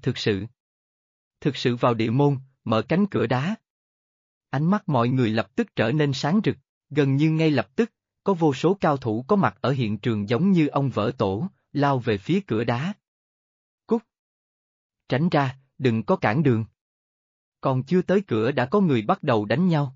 thực sự vào địa môn, mở cánh cửa đá. Ánh mắt mọi người lập tức trở nên sáng rực, gần như ngay lập tức, có vô số cao thủ có mặt ở hiện trường giống như ông vỡ tổ, lao về phía cửa đá. Cút! Tránh ra, đừng có cản đường. Còn chưa tới cửa đã có người bắt đầu đánh nhau.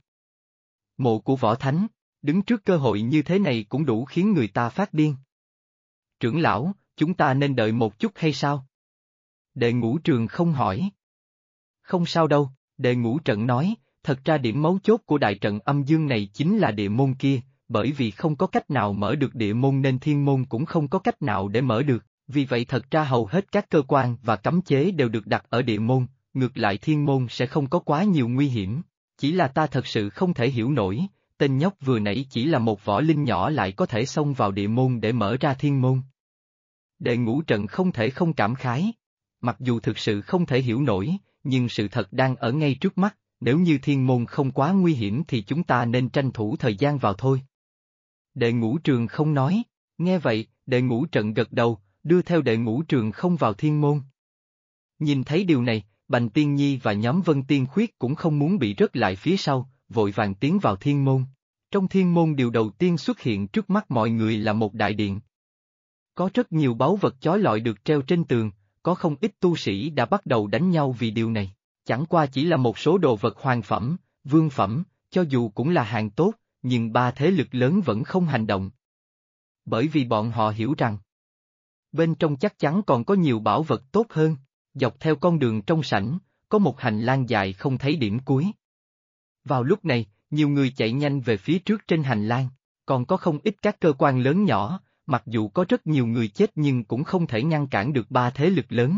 Mộ của Võ Thánh, đứng trước cơ hội như thế này cũng đủ khiến người ta phát điên. Trưởng lão, chúng ta nên đợi một chút hay sao? Đệ Ngũ Trường không hỏi. Không sao đâu, Đệ Ngũ Trận nói, thật ra điểm mấu chốt của đại trận âm dương này chính là địa môn kia, bởi vì không có cách nào mở được địa môn nên thiên môn cũng không có cách nào để mở được, vì vậy thật ra hầu hết các cơ quan và cấm chế đều được đặt ở địa môn, ngược lại thiên môn sẽ không có quá nhiều nguy hiểm, chỉ là ta thật sự không thể hiểu nổi, tên nhóc vừa nãy chỉ là một võ linh nhỏ lại có thể xông vào địa môn để mở ra thiên môn. Đệ Ngũ Trận không thể không cảm khái, mặc dù thực sự không thể hiểu nổi, nhưng sự thật đang ở ngay trước mắt, nếu như thiên môn không quá nguy hiểm thì chúng ta nên tranh thủ thời gian vào thôi. Đệ Ngũ Trường không nói, nghe vậy, Đệ Ngũ Trận gật đầu, đưa theo Đệ Ngũ Trường không vào thiên môn. Nhìn thấy điều này, Bành Tiên Nhi và nhóm Vân Tiên Khuyết cũng không muốn bị rớt lại phía sau, vội vàng tiến vào thiên môn. Trong thiên môn điều đầu tiên xuất hiện trước mắt mọi người là một đại điện. Có rất nhiều báu vật chói lọi được treo trên tường, có không ít tu sĩ đã bắt đầu đánh nhau vì điều này. Chẳng qua chỉ là một số đồ vật hoàng phẩm, vương phẩm, cho dù cũng là hàng tốt, nhưng 3 thế lực lớn vẫn không hành động. Bởi vì bọn họ hiểu rằng, bên trong chắc chắn còn có nhiều bảo vật tốt hơn, dọc theo con đường trong sảnh, có một hành lang dài không thấy điểm cuối. Vào lúc này, nhiều người chạy nhanh về phía trước trên hành lang, còn có không ít các cơ quan lớn nhỏ, mặc dù có rất nhiều người chết nhưng cũng không thể ngăn cản được 3 thế lực lớn.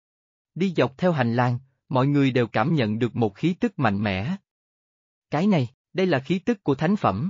Đi dọc theo hành lang, mọi người đều cảm nhận được một khí tức mạnh mẽ. Cái này, đây là khí tức của thánh phẩm.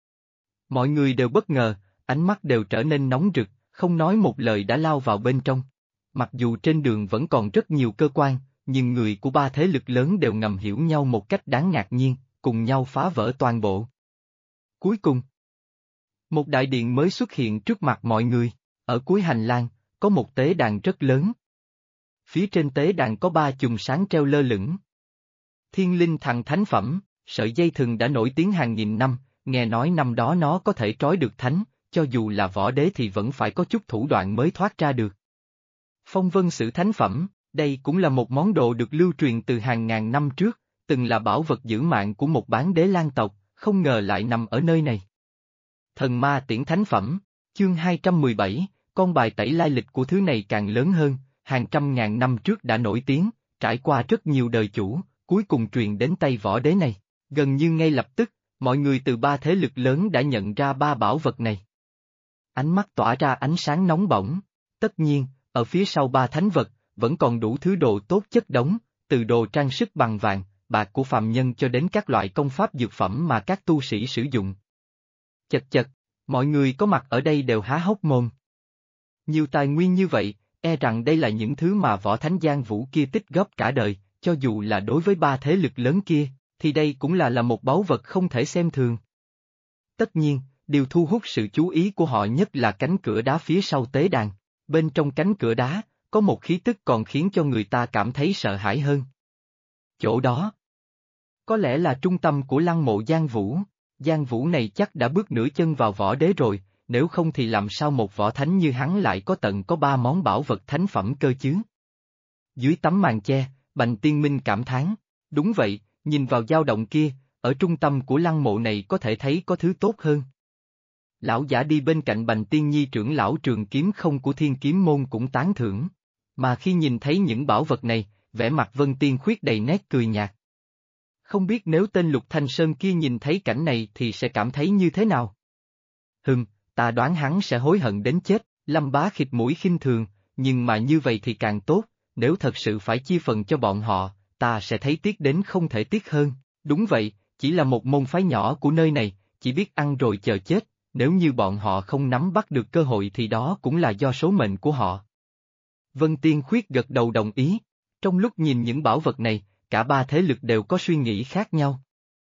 Mọi người đều bất ngờ, ánh mắt đều trở nên nóng rực, không nói một lời đã lao vào bên trong. Mặc dù trên đường vẫn còn rất nhiều cơ quan, nhưng người của 3 thế lực lớn đều ngầm hiểu nhau một cách đáng ngạc nhiên, cùng nhau phá vỡ toàn bộ. Cuối cùng, một đại điện mới xuất hiện trước mặt mọi người, ở cuối hành lang, có một tế đàn rất lớn. Phía trên tế đàn có 3 chùm sáng treo lơ lửng. Thiên linh thằng thánh phẩm, sợi dây thừng đã nổi tiếng hàng nghìn năm, nghe nói năm đó nó có thể trói được thánh, cho dù là võ đế thì vẫn phải có chút thủ đoạn mới thoát ra được. Phong vân sử thánh phẩm, đây cũng là một món đồ được lưu truyền từ hàng ngàn năm trước, từng là bảo vật giữ mạng của một bán đế lang tộc, không ngờ lại nằm ở nơi này. Thần ma tiễn thánh phẩm, chương 217, con bài tẩy lai lịch của thứ này càng lớn hơn, hàng trăm ngàn năm trước đã nổi tiếng, trải qua rất nhiều đời chủ, cuối cùng truyền đến tay võ đế này. Gần như ngay lập tức, mọi người từ 3 thế lực lớn đã nhận ra 3 bảo vật này. Ánh mắt tỏa ra ánh sáng nóng bỏng, tất nhiên, ở phía sau 3 thánh vật, vẫn còn đủ thứ đồ tốt chất đống, từ đồ trang sức bằng vàng, bạc của phàm nhân cho đến các loại công pháp dược phẩm mà các tu sĩ sử dụng. Chật chật, Mọi người có mặt ở đây đều há hốc mồm. Nhiều tài nguyên như vậy, e rằng đây là những thứ mà võ thánh Giang Vũ kia tích góp cả đời, cho dù là đối với ba thế lực lớn kia, thì đây cũng là một báu vật không thể xem thường. Tất nhiên, điều thu hút sự chú ý của họ nhất là cánh cửa đá phía sau tế đàn. Bên trong cánh cửa đá, có một khí tức còn khiến cho người ta cảm thấy sợ hãi hơn. Chỗ đó, có lẽ là trung tâm của lăng mộ Giang Vũ. Giang Vũ này chắc đã bước nửa chân vào võ đế rồi, nếu không thì làm sao một võ thánh như hắn lại có ba món bảo vật thánh phẩm cơ chứ? Dưới tấm màn che, Bành Tiên Minh cảm thán, đúng vậy, nhìn vào dao động kia, ở trung tâm của lăng mộ này có thể thấy có thứ tốt hơn. Lão giả đi bên cạnh Bành Tiên Nhi trưởng lão trường kiếm không của Thiên Kiếm Môn cũng tán thưởng, mà khi nhìn thấy những bảo vật này, vẻ mặt Vân Tiên Khuyết đầy nét cười nhạt. Không biết nếu tên Lục Thanh Sơn kia nhìn thấy cảnh này thì sẽ cảm thấy như thế nào? Ta đoán hắn sẽ hối hận đến chết. Lâm Bá khịt mũi khinh thường, nhưng mà như vậy thì càng tốt, nếu thật sự phải chia phần cho bọn họ, ta sẽ thấy tiếc đến không thể tiếc hơn. Đúng vậy, chỉ là một môn phái nhỏ của nơi này, chỉ biết ăn rồi chờ chết, nếu như bọn họ không nắm bắt được cơ hội thì đó cũng là do số mệnh của họ. Vân Tiên Khuyết gật đầu đồng ý, trong lúc nhìn những bảo vật này, cả ba thế lực đều có suy nghĩ khác nhau.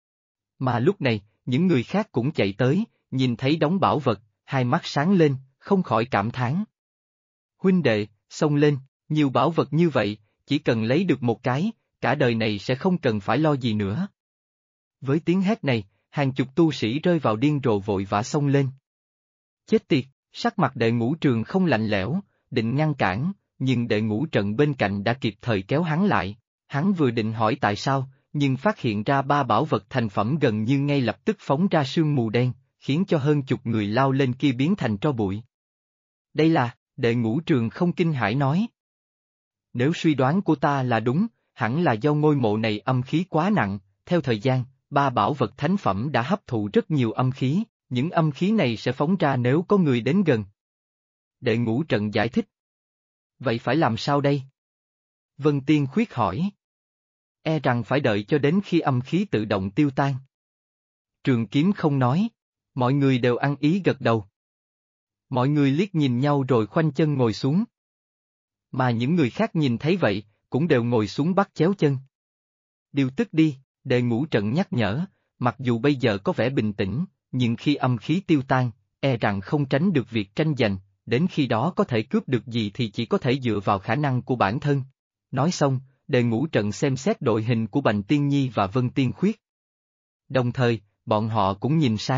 Mà lúc này, những người khác cũng chạy tới, nhìn thấy đống bảo vật, hai mắt sáng lên, không khỏi cảm thán. Huynh đệ, xông lên, nhiều bảo vật như vậy, chỉ cần lấy được một cái, cả đời này sẽ không cần phải lo gì nữa. Với tiếng hét này, hàng chục tu sĩ rơi vào điên rồ vội vã xông lên. Chết tiệt, sắc mặt Đệ Ngũ Trường không lạnh lẽo, định ngăn cản, nhưng Đệ Ngũ Trận bên cạnh đã kịp thời kéo hắn lại. Hắn vừa định hỏi tại sao, nhưng phát hiện ra ba bảo vật thành phẩm gần như ngay lập tức phóng ra sương mù đen, khiến cho hơn chục người lao lên kia biến thành tro bụi. Đây là, Đệ Ngũ Trường không kinh hãi nói. Nếu suy đoán của ta là đúng, hẳn là do ngôi mộ này âm khí quá nặng, theo thời gian, ba bảo vật thánh phẩm đã hấp thụ rất nhiều âm khí, những âm khí này sẽ phóng ra nếu có người đến gần. Đệ Ngũ Trận giải thích. Vậy phải làm sao đây? Vân Tiên Khuyết hỏi. E rằng phải đợi cho đến khi âm khí tự động tiêu tan. Trường Kiếm không nói, mọi người đều ăn ý gật đầu. Mọi người liếc nhìn nhau rồi khoanh chân ngồi xuống. Mà những người khác nhìn thấy vậy, cũng đều ngồi xuống bắt chéo chân. Điều tức đi, Đệ Ngũ Trận nhắc nhở, mặc dù bây giờ có vẻ bình tĩnh, nhưng khi âm khí tiêu tan, e rằng không tránh được việc tranh giành, đến khi đó có thể cướp được gì thì chỉ có thể dựa vào khả năng của bản thân. Nói xong, Đệ Ngũ Trận xem xét đội hình của Bành Tiên Nhi và Vân Tiên Khuyết. Đồng thời, bọn họ cũng nhìn sang.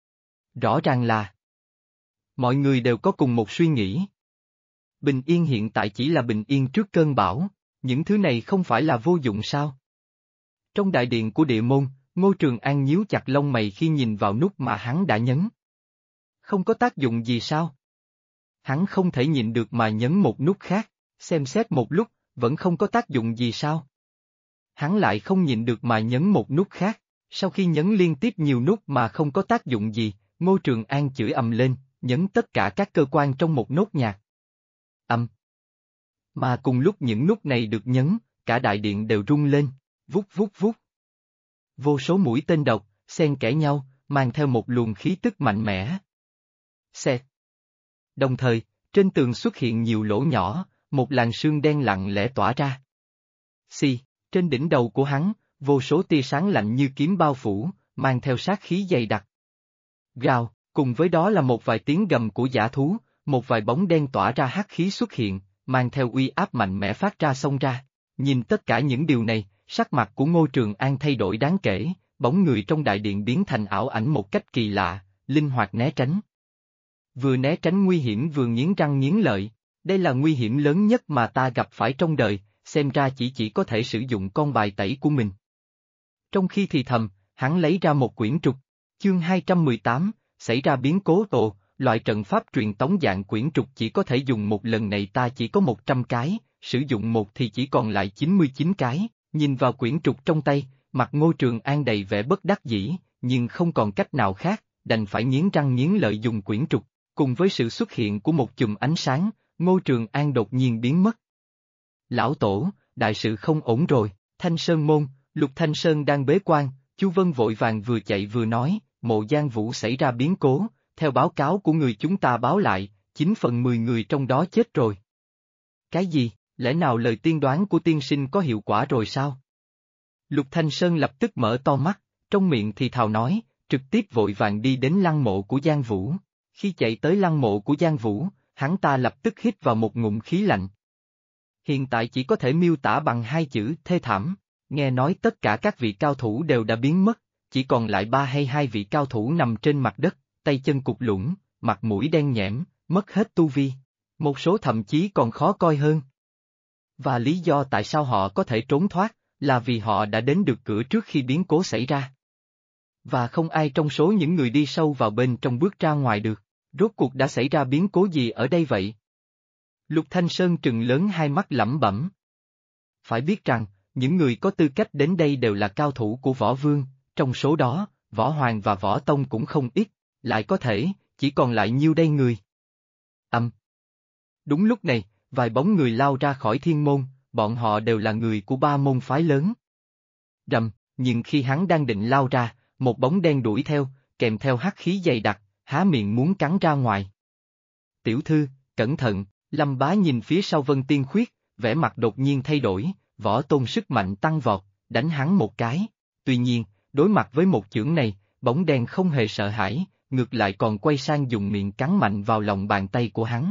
Rõ ràng là mọi người đều có cùng một suy nghĩ. Bình yên hiện tại chỉ là bình yên trước cơn bão, những thứ này không phải là vô dụng sao? Trong đại điện của Địa Môn, Ngô Trường An nhíu chặt lông mày khi nhìn vào nút mà hắn đã nhấn. Không có tác dụng gì sao? Hắn không thể nhịn được mà nhấn một nút khác, xem xét một lúc, vẫn không có tác dụng gì sao? Hắn lại không nhịn được mà nhấn một nút khác, sau khi nhấn liên tiếp nhiều nút mà không có tác dụng gì, Ngô Trường An chửi ầm lên, nhấn tất cả các cơ quan trong một nốt nhạc. Mà cùng lúc những nút này được nhấn, cả đại điện đều rung lên, vút vút vút. Vô số mũi tên độc, xen kẽ nhau, mang theo một luồng khí tức mạnh mẽ. Xẹt. Đồng thời, trên tường xuất hiện nhiều lỗ nhỏ, một làn sương đen lặng lẽ tỏa ra. Trên đỉnh đầu của hắn, vô số tia sáng lạnh như kiếm bao phủ, mang theo sát khí dày đặc. Gào, cùng với đó là một vài tiếng gầm của dã thú, một vài bóng đen tỏa ra hắc khí xuất hiện, mang theo uy áp mạnh mẽ phát ra xông ra. Nhìn tất cả những điều này, sắc mặt của Ngô Trường An thay đổi đáng kể, bóng người trong đại điện biến thành ảo ảnh một cách kỳ lạ, linh hoạt né tránh. Vừa né tránh nguy hiểm vừa nghiến răng nghiến lợi, đây là nguy hiểm lớn nhất mà ta gặp phải trong đời, xem ra chỉ có thể sử dụng con bài tẩy của mình. Trong khi thì thầm, hắn lấy ra một quyển trục, chương 218, xảy ra biến cố loại trận pháp truyền tống dạng quyển trục chỉ có thể dùng một lần này ta chỉ có 100 cái, sử dụng một thì chỉ còn lại 99 cái, nhìn vào quyển trục trong tay, mặt Ngô Trường An đầy vẻ bất đắc dĩ, nhưng không còn cách nào khác, đành phải nghiến răng nghiến lợi dùng quyển trục, cùng với sự xuất hiện của một chùm ánh sáng, Ngô Trường An đột nhiên biến mất. Lão Tổ, đại sự không ổn rồi, Thanh Sơn Môn, Lục Thanh Sơn đang bế quan, Chu Vân vội vàng vừa chạy vừa nói, mộ Giang Vũ xảy ra biến cố, theo báo cáo của người chúng ta báo lại, 9 phần 10 người trong đó chết rồi. Cái gì, lẽ nào lời tiên đoán của tiên sinh có hiệu quả rồi sao? Lục Thanh Sơn lập tức mở to mắt, trong miệng thì thào nói, trực tiếp vội vàng đi đến lăng mộ của Giang Vũ. Khi chạy tới lăng mộ của Giang Vũ, hắn ta lập tức hít vào một ngụm khí lạnh. Hiện tại chỉ có thể miêu tả bằng hai chữ thê thảm, nghe nói tất cả các vị cao thủ đều đã biến mất, chỉ còn lại 3 hay 2 vị cao thủ nằm trên mặt đất, tay chân cụt lũng, mặt mũi đen nhẽm, mất hết tu vi. Một số thậm chí còn khó coi hơn. Và lý do tại sao họ có thể trốn thoát, là vì họ đã đến được cửa trước khi biến cố xảy ra. Và không ai trong số những người đi sâu vào bên trong bước ra ngoài được. Rốt cuộc đã xảy ra biến cố gì ở đây vậy? Lục Thanh Sơn trừng lớn hai mắt lẩm bẩm. Phải biết rằng, những người có tư cách đến đây đều là cao thủ của Võ Vương, trong số đó, Võ Hoàng và Võ Tông cũng không ít, lại có thể, chỉ còn lại nhiêu đây người. Đúng lúc này, vài bóng người lao ra khỏi thiên môn, bọn họ đều là người của 3 môn phái lớn. Rầm, nhưng khi hắn đang định lao ra, một bóng đen đuổi theo, kèm theo hắc khí dày đặc, há miệng muốn cắn ra ngoài. Tiểu thư, cẩn thận, Lâm Bá nhìn phía sau Vân Tiên Khuyết, vẻ mặt đột nhiên thay đổi, Võ Tôn sức mạnh tăng vọt, đánh hắn một cái. Tuy nhiên, đối mặt với một chưởng này, bóng đen không hề sợ hãi, ngược lại còn quay sang dùng miệng cắn mạnh vào lòng bàn tay của hắn.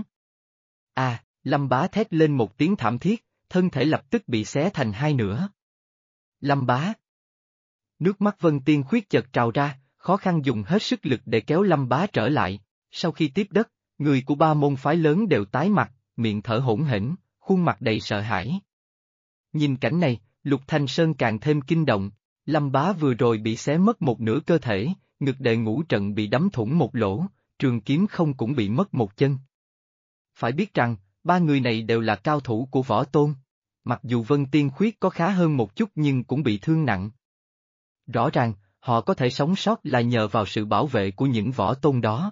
Lâm Bá thét lên một tiếng thảm thiết, thân thể lập tức bị xé thành hai nửa. Lâm Bá. Nước mắt Vân Tiên Khuyết chợt trào ra, khó khăn dùng hết sức lực để kéo Lâm Bá trở lại. Sau khi tiếp đất, người của 3 môn phái lớn đều tái mặt, miệng thở hổn hển, khuôn mặt đầy sợ hãi. Nhìn cảnh này, Lục Thanh Sơn càng thêm kinh động. Lâm Bá vừa rồi bị xé mất một nửa cơ thể, ngực đệ ngũ trận bị đấm thủng một lỗ, trường kiếm không cũng bị mất một chân. Phải biết rằng, 3 người này đều là cao thủ của Võ Tôn. Mặc dù Vân Tiên Khuyết có khá hơn một chút nhưng cũng bị thương nặng. Rõ ràng, họ có thể sống sót là nhờ vào sự bảo vệ của những Võ Tôn đó.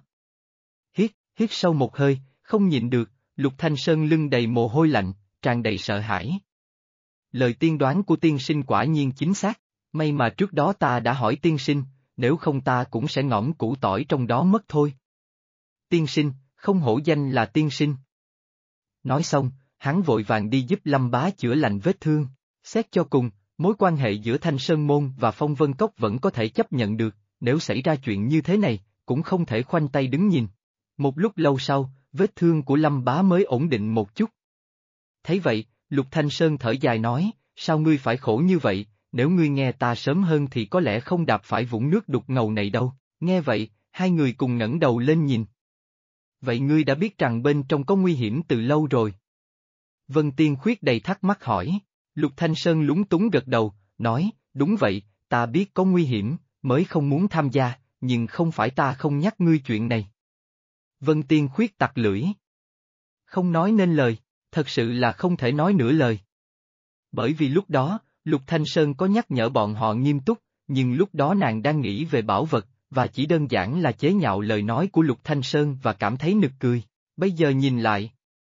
Hít sâu một hơi, không nhịn được, Lục Thanh Sơn lưng đầy mồ hôi lạnh, tràn đầy sợ hãi. Lời tiên đoán của tiên sinh quả nhiên chính xác, may mà trước đó ta đã hỏi tiên sinh, nếu không ta cũng sẽ ngõm củ tỏi trong đó mất thôi. Tiên sinh, không hổ danh là tiên sinh. Nói xong, hắn vội vàng đi giúp Lâm Bá chữa lành vết thương. Xét cho cùng, mối quan hệ giữa Thanh Sơn Môn và Phong Vân Cốc vẫn có thể chấp nhận được, nếu xảy ra chuyện như thế này, cũng không thể khoanh tay đứng nhìn. Một lúc lâu sau, vết thương của Lâm Bá mới ổn định một chút. Thấy vậy, Lục Thanh Sơn thở dài nói, sao ngươi phải khổ như vậy, nếu ngươi nghe ta sớm hơn thì có lẽ không đạp phải vũng nước đục ngầu này đâu. Nghe vậy, hai người cùng ngẩng đầu lên nhìn. Vậy ngươi đã biết rằng bên trong có nguy hiểm từ lâu rồi. Vân Tiên Khuyết đầy thắc mắc hỏi, Lục Thanh Sơn lúng túng gật đầu, nói, đúng vậy, ta biết có nguy hiểm, mới không muốn tham gia, nhưng không phải ta không nhắc ngươi chuyện này. Vân Tiên Khuyết tặc lưỡi. Không nói nên lời, thật sự là không thể nói nửa lời. Bởi vì lúc đó, Lục Thanh Sơn có nhắc nhở bọn họ nghiêm túc, nhưng lúc đó nàng đang nghĩ về bảo vật, và chỉ đơn giản là chế nhạo lời nói của Lục Thanh Sơn và cảm thấy nực cười. Bây giờ nhìn lại,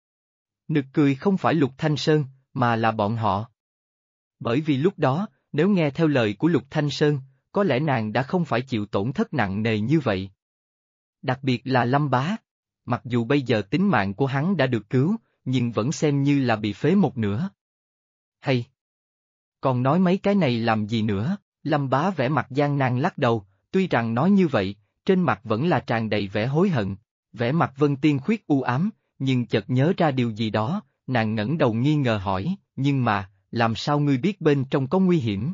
nực cười không phải Lục Thanh Sơn, mà là bọn họ. Bởi vì lúc đó, nếu nghe theo lời của Lục Thanh Sơn, có lẽ nàng đã không phải chịu tổn thất nặng nề như vậy. Đặc biệt là Lâm Bá. Mặc dù bây giờ tính mạng của hắn đã được cứu, nhưng vẫn xem như là bị phế một nửa. Hay! Còn nói mấy cái này làm gì nữa? Lâm Bá vẻ mặt gian nan lắc đầu, tuy rằng nói như vậy, trên mặt vẫn là tràn đầy vẻ hối hận. Vẻ mặt Vân Tiên Khuyết u ám, nhưng chợt nhớ ra điều gì đó, nàng ngẩng đầu nghi ngờ hỏi, nhưng mà, làm sao ngươi biết bên trong có nguy hiểm?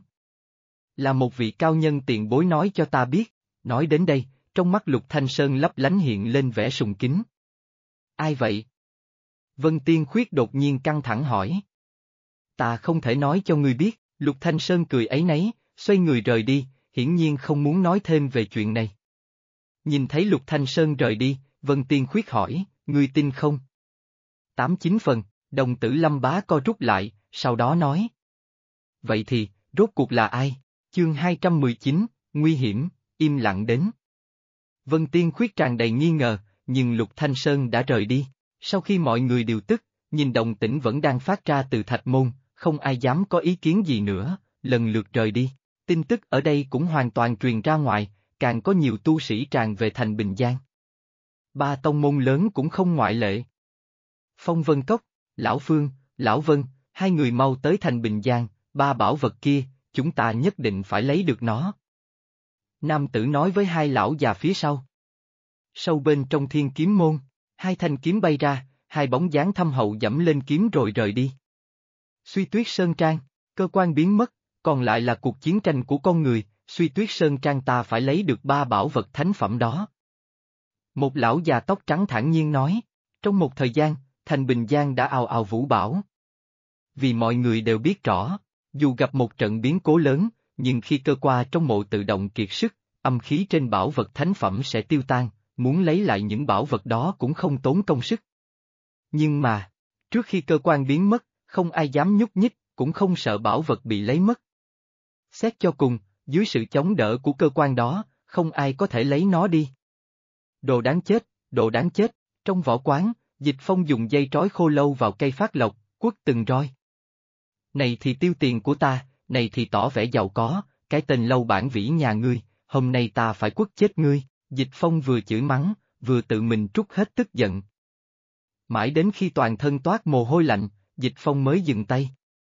Là một vị cao nhân tiền bối nói cho ta biết. Nói đến đây, trong mắt Lục Thanh Sơn lấp lánh hiện lên vẻ sùng kính. Ai vậy? Vân Tiên Khuyết đột nhiên căng thẳng hỏi. Ta không thể nói cho ngươi biết, Lục Thanh Sơn cười áy náy, xoay người rời đi, hiển nhiên không muốn nói thêm về chuyện này. Nhìn thấy Lục Thanh Sơn rời đi, Vân Tiên Khuyết hỏi, ngươi tin không? 8-9 phần, đồng tử Lâm Bá co rút lại, sau đó nói. Vậy thì, rốt cuộc là ai? Chương 219, nguy hiểm, im lặng đến. Vân Tiên Khuyết tràn đầy nghi ngờ, nhưng Lục Thanh Sơn đã rời đi. Sau khi mọi người đều tức, nhìn động tĩnh vẫn đang phát ra từ Thạch Môn, không ai dám có ý kiến gì nữa, lần lượt rời đi. Tin tức ở đây cũng hoàn toàn truyền ra ngoài, càng có nhiều tu sĩ tràn về thành Bình Giang. Ba tông môn lớn cũng không ngoại lệ. Phong Vân Cốc, Lão Phương, Lão Vân, hai người mau tới thành Bình Giang, ba bảo vật kia, chúng ta nhất định phải lấy được nó. Nam tử nói với hai lão già phía sau. Sâu bên trong thiên kiếm môn, hai thanh kiếm bay ra, hai bóng dáng thâm hậu dẫm lên kiếm rồi rời đi. Suy Tuyết Sơn Trang, cơ quan biến mất, còn lại là cuộc chiến tranh của con người, Suy Tuyết Sơn Trang ta phải lấy được ba bảo vật thánh phẩm đó. Một lão già tóc trắng thản nhiên nói, trong một thời gian, thành Bình Giang đã ào ào vũ bão. Vì mọi người đều biết rõ, dù gặp một trận biến cố lớn, nhưng khi cơ quan trong mộ tự động kiệt sức, âm khí trên bảo vật thánh phẩm sẽ tiêu tan, muốn lấy lại những bảo vật đó cũng không tốn công sức. Nhưng mà, trước khi cơ quan biến mất, không ai dám nhúc nhích, cũng không sợ bảo vật bị lấy mất. Xét cho cùng, dưới sự chống đỡ của cơ quan đó, không ai có thể lấy nó đi. Đồ đáng chết, đồ đáng chết, trong võ quán, Dịch Phong dùng dây trói khô lâu vào cây phát lộc, quất từng roi. Này thì tiêu tiền của ta, này thì tỏ vẻ giàu có, cái tên lâu bản vĩ nhà ngươi, hôm nay ta phải quất chết ngươi, Dịch Phong vừa chửi mắng, vừa tự mình trút hết tức giận. Mãi đến khi toàn thân toát mồ hôi lạnh, Dịch Phong mới dừng tay.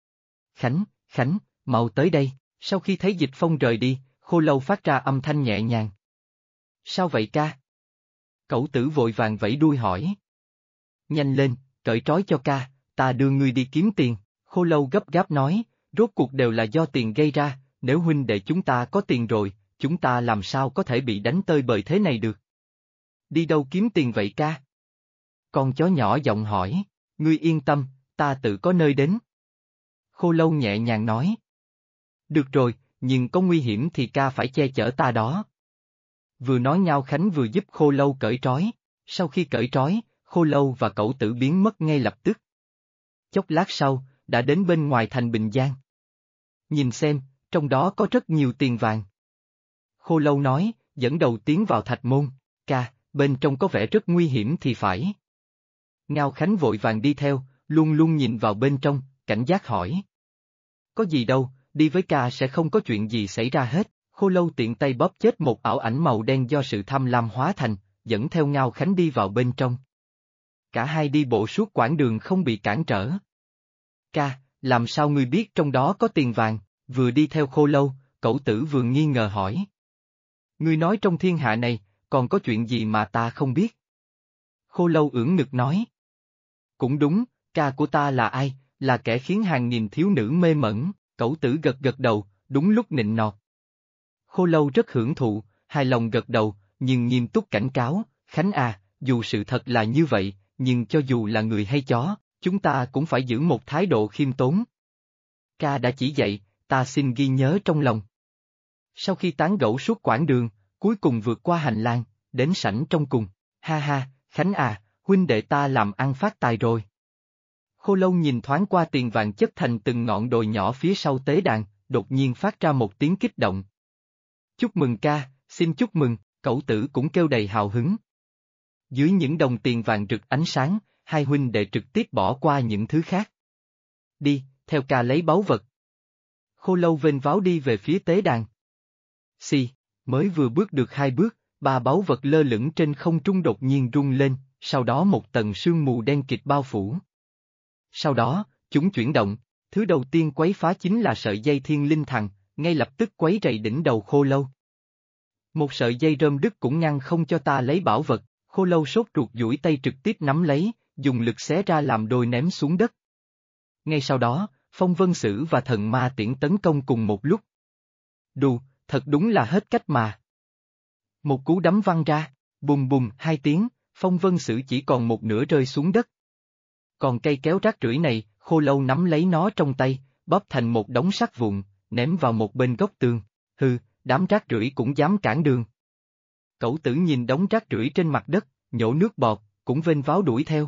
Khánh, mau tới đây, sau khi thấy Dịch Phong rời đi, khô lâu phát ra âm thanh nhẹ nhàng. Sao vậy ca? Cẩu tử vội vàng vẫy đuôi hỏi. Nhanh lên, cởi trói cho ca, ta đưa ngươi đi kiếm tiền, khô lâu gấp gáp nói, rốt cuộc đều là do tiền gây ra, nếu huynh đệ chúng ta có tiền rồi, chúng ta làm sao có thể bị đánh tơi bời thế này được? Đi đâu kiếm tiền vậy ca? Con chó nhỏ giọng hỏi, ngươi yên tâm, ta tự có nơi đến. Khô lâu nhẹ nhàng nói. Được rồi, nhưng có nguy hiểm thì ca phải che chở ta đó. Vừa nói Ngao Khánh vừa giúp khô lâu cởi trói, sau khi cởi trói, khô lâu và cẩu tử biến mất ngay lập tức. Chốc lát sau, đã đến bên ngoài thành Bình Giang. Nhìn xem, trong đó có rất nhiều tiền vàng. Khô lâu nói, dẫn đầu tiến vào thạch môn, ca, bên trong có vẻ rất nguy hiểm thì phải. Ngao Khánh vội vàng đi theo, luôn luôn nhìn vào bên trong, cảnh giác hỏi. Có gì đâu, đi với ca sẽ không có chuyện gì xảy ra hết, khô lâu tiện tay bóp chết một ảo ảnh màu đen do sự tham lam hóa thành, dẫn theo Ngao Khánh đi vào bên trong. Cả hai đi bộ suốt quãng đường không bị cản trở. Ca, làm sao ngươi biết trong đó có tiền vàng, vừa đi theo khô lâu, cẩu tử vừa nghi ngờ hỏi. Ngươi nói trong thiên hạ này, còn có chuyện gì mà ta không biết? Khô lâu ưỡn ngực nói. Cũng đúng, ca của ta là ai, là kẻ khiến hàng nghìn thiếu nữ mê mẩn, cẩu tử gật gật đầu, đúng lúc nịnh nọt. Khô lâu rất hưởng thụ, hài lòng gật đầu, nhưng nghiêm túc cảnh cáo, Khánh à, dù sự thật là như vậy, nhưng cho dù là người hay chó, chúng ta cũng phải giữ một thái độ khiêm tốn. Ca đã chỉ dạy, ta xin ghi nhớ trong lòng. Sau khi tán gẫu suốt quãng đường, cuối cùng vượt qua hành lang, đến sảnh trong cùng, ha ha, Khánh à, huynh đệ ta làm ăn phát tài rồi. Khô lâu nhìn thoáng qua tiền vàng chất thành từng ngọn đồi nhỏ phía sau tế đàn, đột nhiên phát ra một tiếng kích động. Chúc mừng ca, xin chúc mừng, cẩu tử cũng kêu đầy hào hứng. Dưới những đồng tiền vàng rực ánh sáng, hai huynh đệ trực tiếp bỏ qua những thứ khác. Đi, theo ca lấy báu vật. Khô lâu vênh váo đi về phía tế đàn. Mới vừa bước được 2 bước, ba báu vật lơ lửng trên không trung đột nhiên rung lên, sau đó một tầng sương mù đen kịt bao phủ. Sau đó, chúng chuyển động, thứ đầu tiên quấy phá chính là sợi dây thiên linh thằng, ngay lập tức quấy rầy đỉnh đầu khô lâu. Một sợi dây rơm đứt cũng ngăn không cho ta lấy bảo vật, khô lâu sốt ruột duỗi tay trực tiếp nắm lấy, dùng lực xé ra làm đôi ném xuống đất. Ngay sau đó, Phong Vân Sử và thần ma tiễn tấn công cùng một lúc. Đù, thật đúng là hết cách mà. Một cú đấm văng ra, bùm bùm 2 tiếng, Phong Vân Sử chỉ còn một nửa rơi xuống đất. Còn cây kéo rác rưởi này, khô lâu nắm lấy nó trong tay, bóp thành một đống sắt vụn, ném vào một bên góc tường. Hừ, đám rác rưởi cũng dám cản đường. Cẩu tử nhìn đống rác rưởi trên mặt đất, nhổ nước bọt, cũng vênh váo đuổi theo.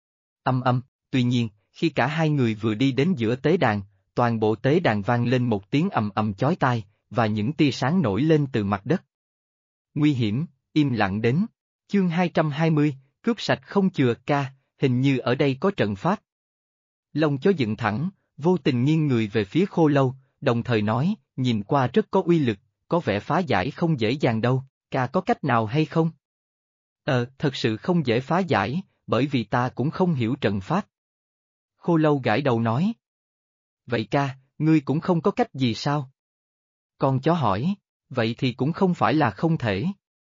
Tuy nhiên, khi cả hai người vừa đi đến giữa tế đàn, toàn bộ tế đàn vang lên một tiếng ầm ầm chói tai, và những tia sáng nổi lên từ mặt đất. Nguy hiểm, im lặng đến. Chương 220, cướp sạch không chừa ca, hình như ở đây có trận pháp. Lông chó dựng thẳng, vô tình nghiêng người về phía khô lâu, đồng thời nói, nhìn qua rất có uy lực, có vẻ phá giải không dễ dàng đâu, ca có cách nào hay không? Thật sự không dễ phá giải, bởi vì ta cũng không hiểu trận pháp. Khô lâu gãi đầu nói. Vậy ca, ngươi cũng không có cách gì sao? Con chó hỏi, vậy thì cũng không phải là không thể.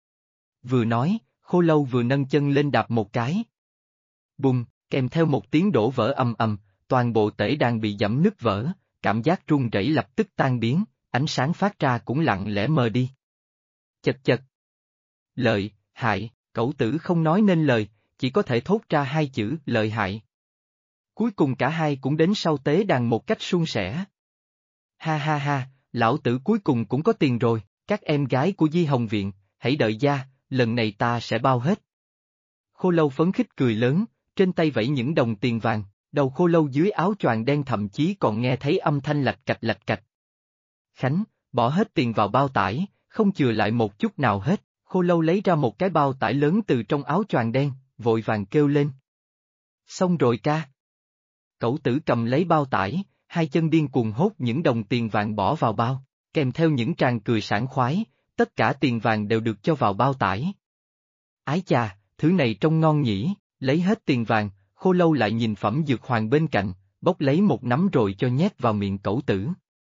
Vừa nói, khô lâu vừa nâng chân lên đạp một cái. Bùng, kèm theo một tiếng đổ vỡ ầm ầm, toàn bộ tể đàn bị giẫm nứt vỡ, cảm giác rung rẩy lập tức tan biến, ánh sáng phát ra cũng lặng lẽ mờ đi. Chật chật. Lợi, hại, cẩu tử không nói nên lời, chỉ có thể thốt ra hai chữ lợi hại. Cuối cùng cả hai cũng đến sau tế đàn một cách suôn sẻ. Ha ha ha, lão tử cuối cùng cũng có tiền rồi, các em gái của Di Hồng Viện, hãy đợi gia, lần này ta sẽ bao hết. Khô lâu phấn khích cười lớn, trên tay vẫy những đồng tiền vàng, đầu khô lâu dưới áo choàng đen thậm chí còn nghe thấy âm thanh lạch cạch lạch cạch. Khánh, bỏ hết tiền vào bao tải, không chừa lại một chút nào hết, khô lâu lấy ra một cái bao tải lớn từ trong áo choàng đen, vội vàng kêu lên. Xong rồi ca. Cẩu tử cầm lấy bao tải, hai chân điên cuồng hốt những đồng tiền vàng bỏ vào bao, kèm theo những tràng cười sảng khoái, tất cả tiền vàng đều được cho vào bao tải. Ái chà, thứ này trông ngon nhỉ, lấy hết tiền vàng, khô lâu lại nhìn phẩm dược hoàng bên cạnh, bốc lấy một nắm rồi cho nhét vào miệng cẩu tử.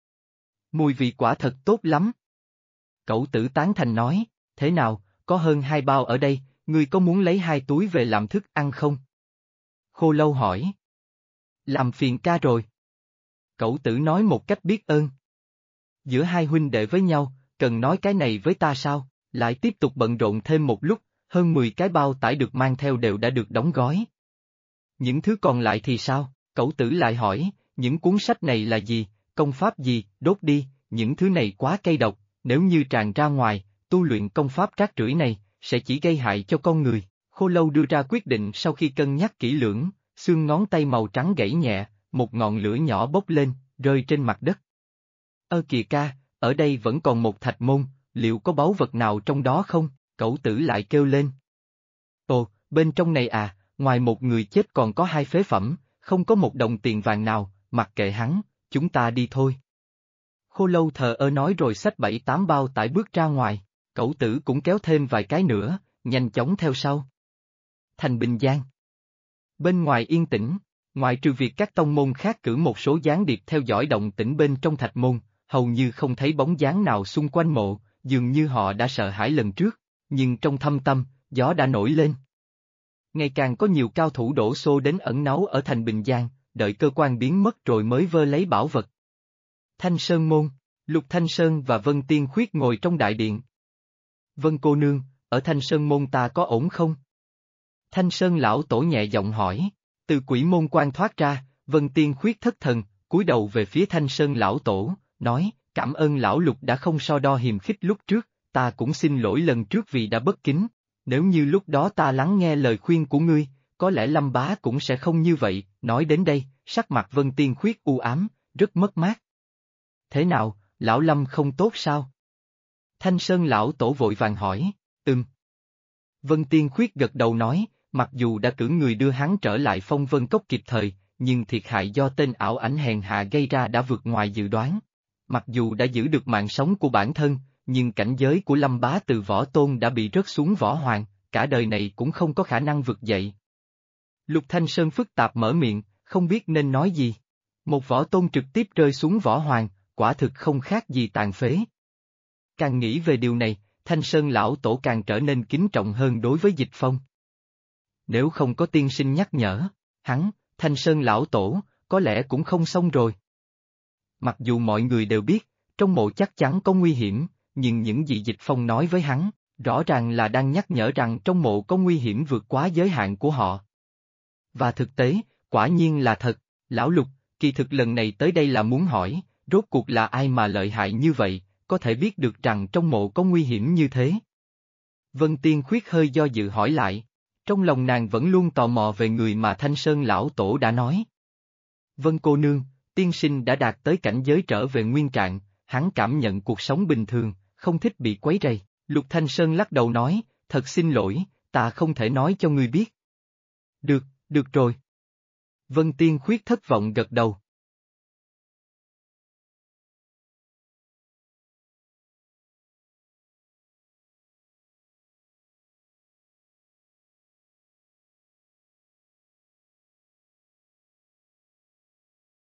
Mùi vị quả thật tốt lắm. Cẩu tử tán thành nói, thế nào, có hơn 2 bao ở đây, ngươi có muốn lấy 2 túi về làm thức ăn không? Khô lâu hỏi. Làm phiền ca rồi. Cẩu tử nói một cách biết ơn. Giữa hai huynh đệ với nhau, cần nói cái này với ta sao, lại tiếp tục bận rộn thêm một lúc, hơn 10 cái bao tải được mang theo đều đã được đóng gói. Những thứ còn lại thì sao? Cẩu tử lại hỏi, những cuốn sách này là gì, công pháp gì, đốt đi, những thứ này quá cay độc, nếu như tràn ra ngoài, tu luyện công pháp rác rưởi này, sẽ chỉ gây hại cho con người. Khô lâu đưa ra quyết định sau khi cân nhắc kỹ lưỡng, xương ngón tay màu trắng gãy nhẹ, một ngọn lửa nhỏ bốc lên, rơi trên mặt đất. Kìa ca, ở đây vẫn còn một thạch môn, liệu có báu vật nào trong đó không? Cẩu tử lại kêu lên. Ồ, bên trong này à, ngoài một người chết còn có 2 phế phẩm, không có một đồng tiền vàng nào, mặc kệ hắn, chúng ta đi thôi. Khô lâu thờ ơ nói rồi xách 7-8 bao tải bước ra ngoài, cẩu tử cũng kéo thêm vài cái nữa, nhanh chóng theo sau. Thành Bình Giang. Bên ngoài yên tĩnh, ngoại trừ việc các tông môn khác cử một số gián điệp theo dõi động tĩnh bên trong thạch môn, hầu như không thấy bóng dáng nào xung quanh mộ, dường như họ đã sợ hãi lần trước, nhưng trong thâm tâm, gió đã nổi lên. Ngày càng có nhiều cao thủ đổ xô đến ẩn náu ở Thành Bình Giang, đợi cơ quan biến mất rồi mới vơ lấy bảo vật. Thanh Sơn Môn, Lục Thanh Sơn và Vân Tiên Khuyết ngồi trong đại điện. Vân cô nương, ở Thanh Sơn Môn ta có ổn không? Thanh Sơn lão tổ nhẹ giọng hỏi, từ quỷ môn quan thoát ra, Vân Tiên Khuyết thất thần, cúi đầu về phía Thanh Sơn lão tổ, nói, cảm ơn lão Lục đã không so đo hiềm khích lúc trước, ta cũng xin lỗi lần trước vì đã bất kính, nếu như lúc đó ta lắng nghe lời khuyên của ngươi, có lẽ Lâm Bá cũng sẽ không như vậy, nói đến đây, sắc mặt Vân Tiên Khuyết u ám, rất mất mát. Thế nào, lão Lâm không tốt sao? Thanh Sơn lão tổ vội vàng hỏi, Vân Tiên Khuyết gật đầu nói, mặc dù đã cử người đưa hắn trở lại Phong Vân Cốc kịp thời, nhưng thiệt hại do tên ảo ảnh hèn hạ gây ra đã vượt ngoài dự đoán. Mặc dù đã giữ được mạng sống của bản thân, nhưng cảnh giới của Lâm Bá từ võ tôn đã bị rớt xuống võ hoàng, cả đời này cũng không có khả năng vực dậy. Lục Thanh Sơn phức tạp mở miệng, không biết nên nói gì. Một võ tôn trực tiếp rơi xuống võ hoàng, quả thực không khác gì tàn phế. Càng nghĩ về điều này, Thanh Sơn lão tổ càng trở nên kính trọng hơn đối với Dịch Phong. Nếu không có tiên sinh nhắc nhở, hắn, Thanh Sơn lão tổ, có lẽ cũng không xong rồi. Mặc dù mọi người đều biết, trong mộ chắc chắn có nguy hiểm, nhưng những gì Dịch Phong nói với hắn, rõ ràng là đang nhắc nhở rằng trong mộ có nguy hiểm vượt quá giới hạn của họ. Và thực tế, quả nhiên là thật, lão Lục, kỳ thực lần này tới đây là muốn hỏi, rốt cuộc là ai mà lợi hại như vậy, có thể biết được rằng trong mộ có nguy hiểm như thế. Vân Tiên Khuyết hơi do dự hỏi lại, trong lòng nàng vẫn luôn tò mò về người mà Thanh Sơn lão tổ đã nói. Vân cô nương, tiên sinh đã đạt tới cảnh giới trở về nguyên trạng, hắn cảm nhận cuộc sống bình thường, không thích bị quấy rầy. Lục Thanh Sơn lắc đầu nói, thật xin lỗi, ta không thể nói cho ngươi biết. Được rồi. Vân Tiên Khuyết thất vọng gật đầu.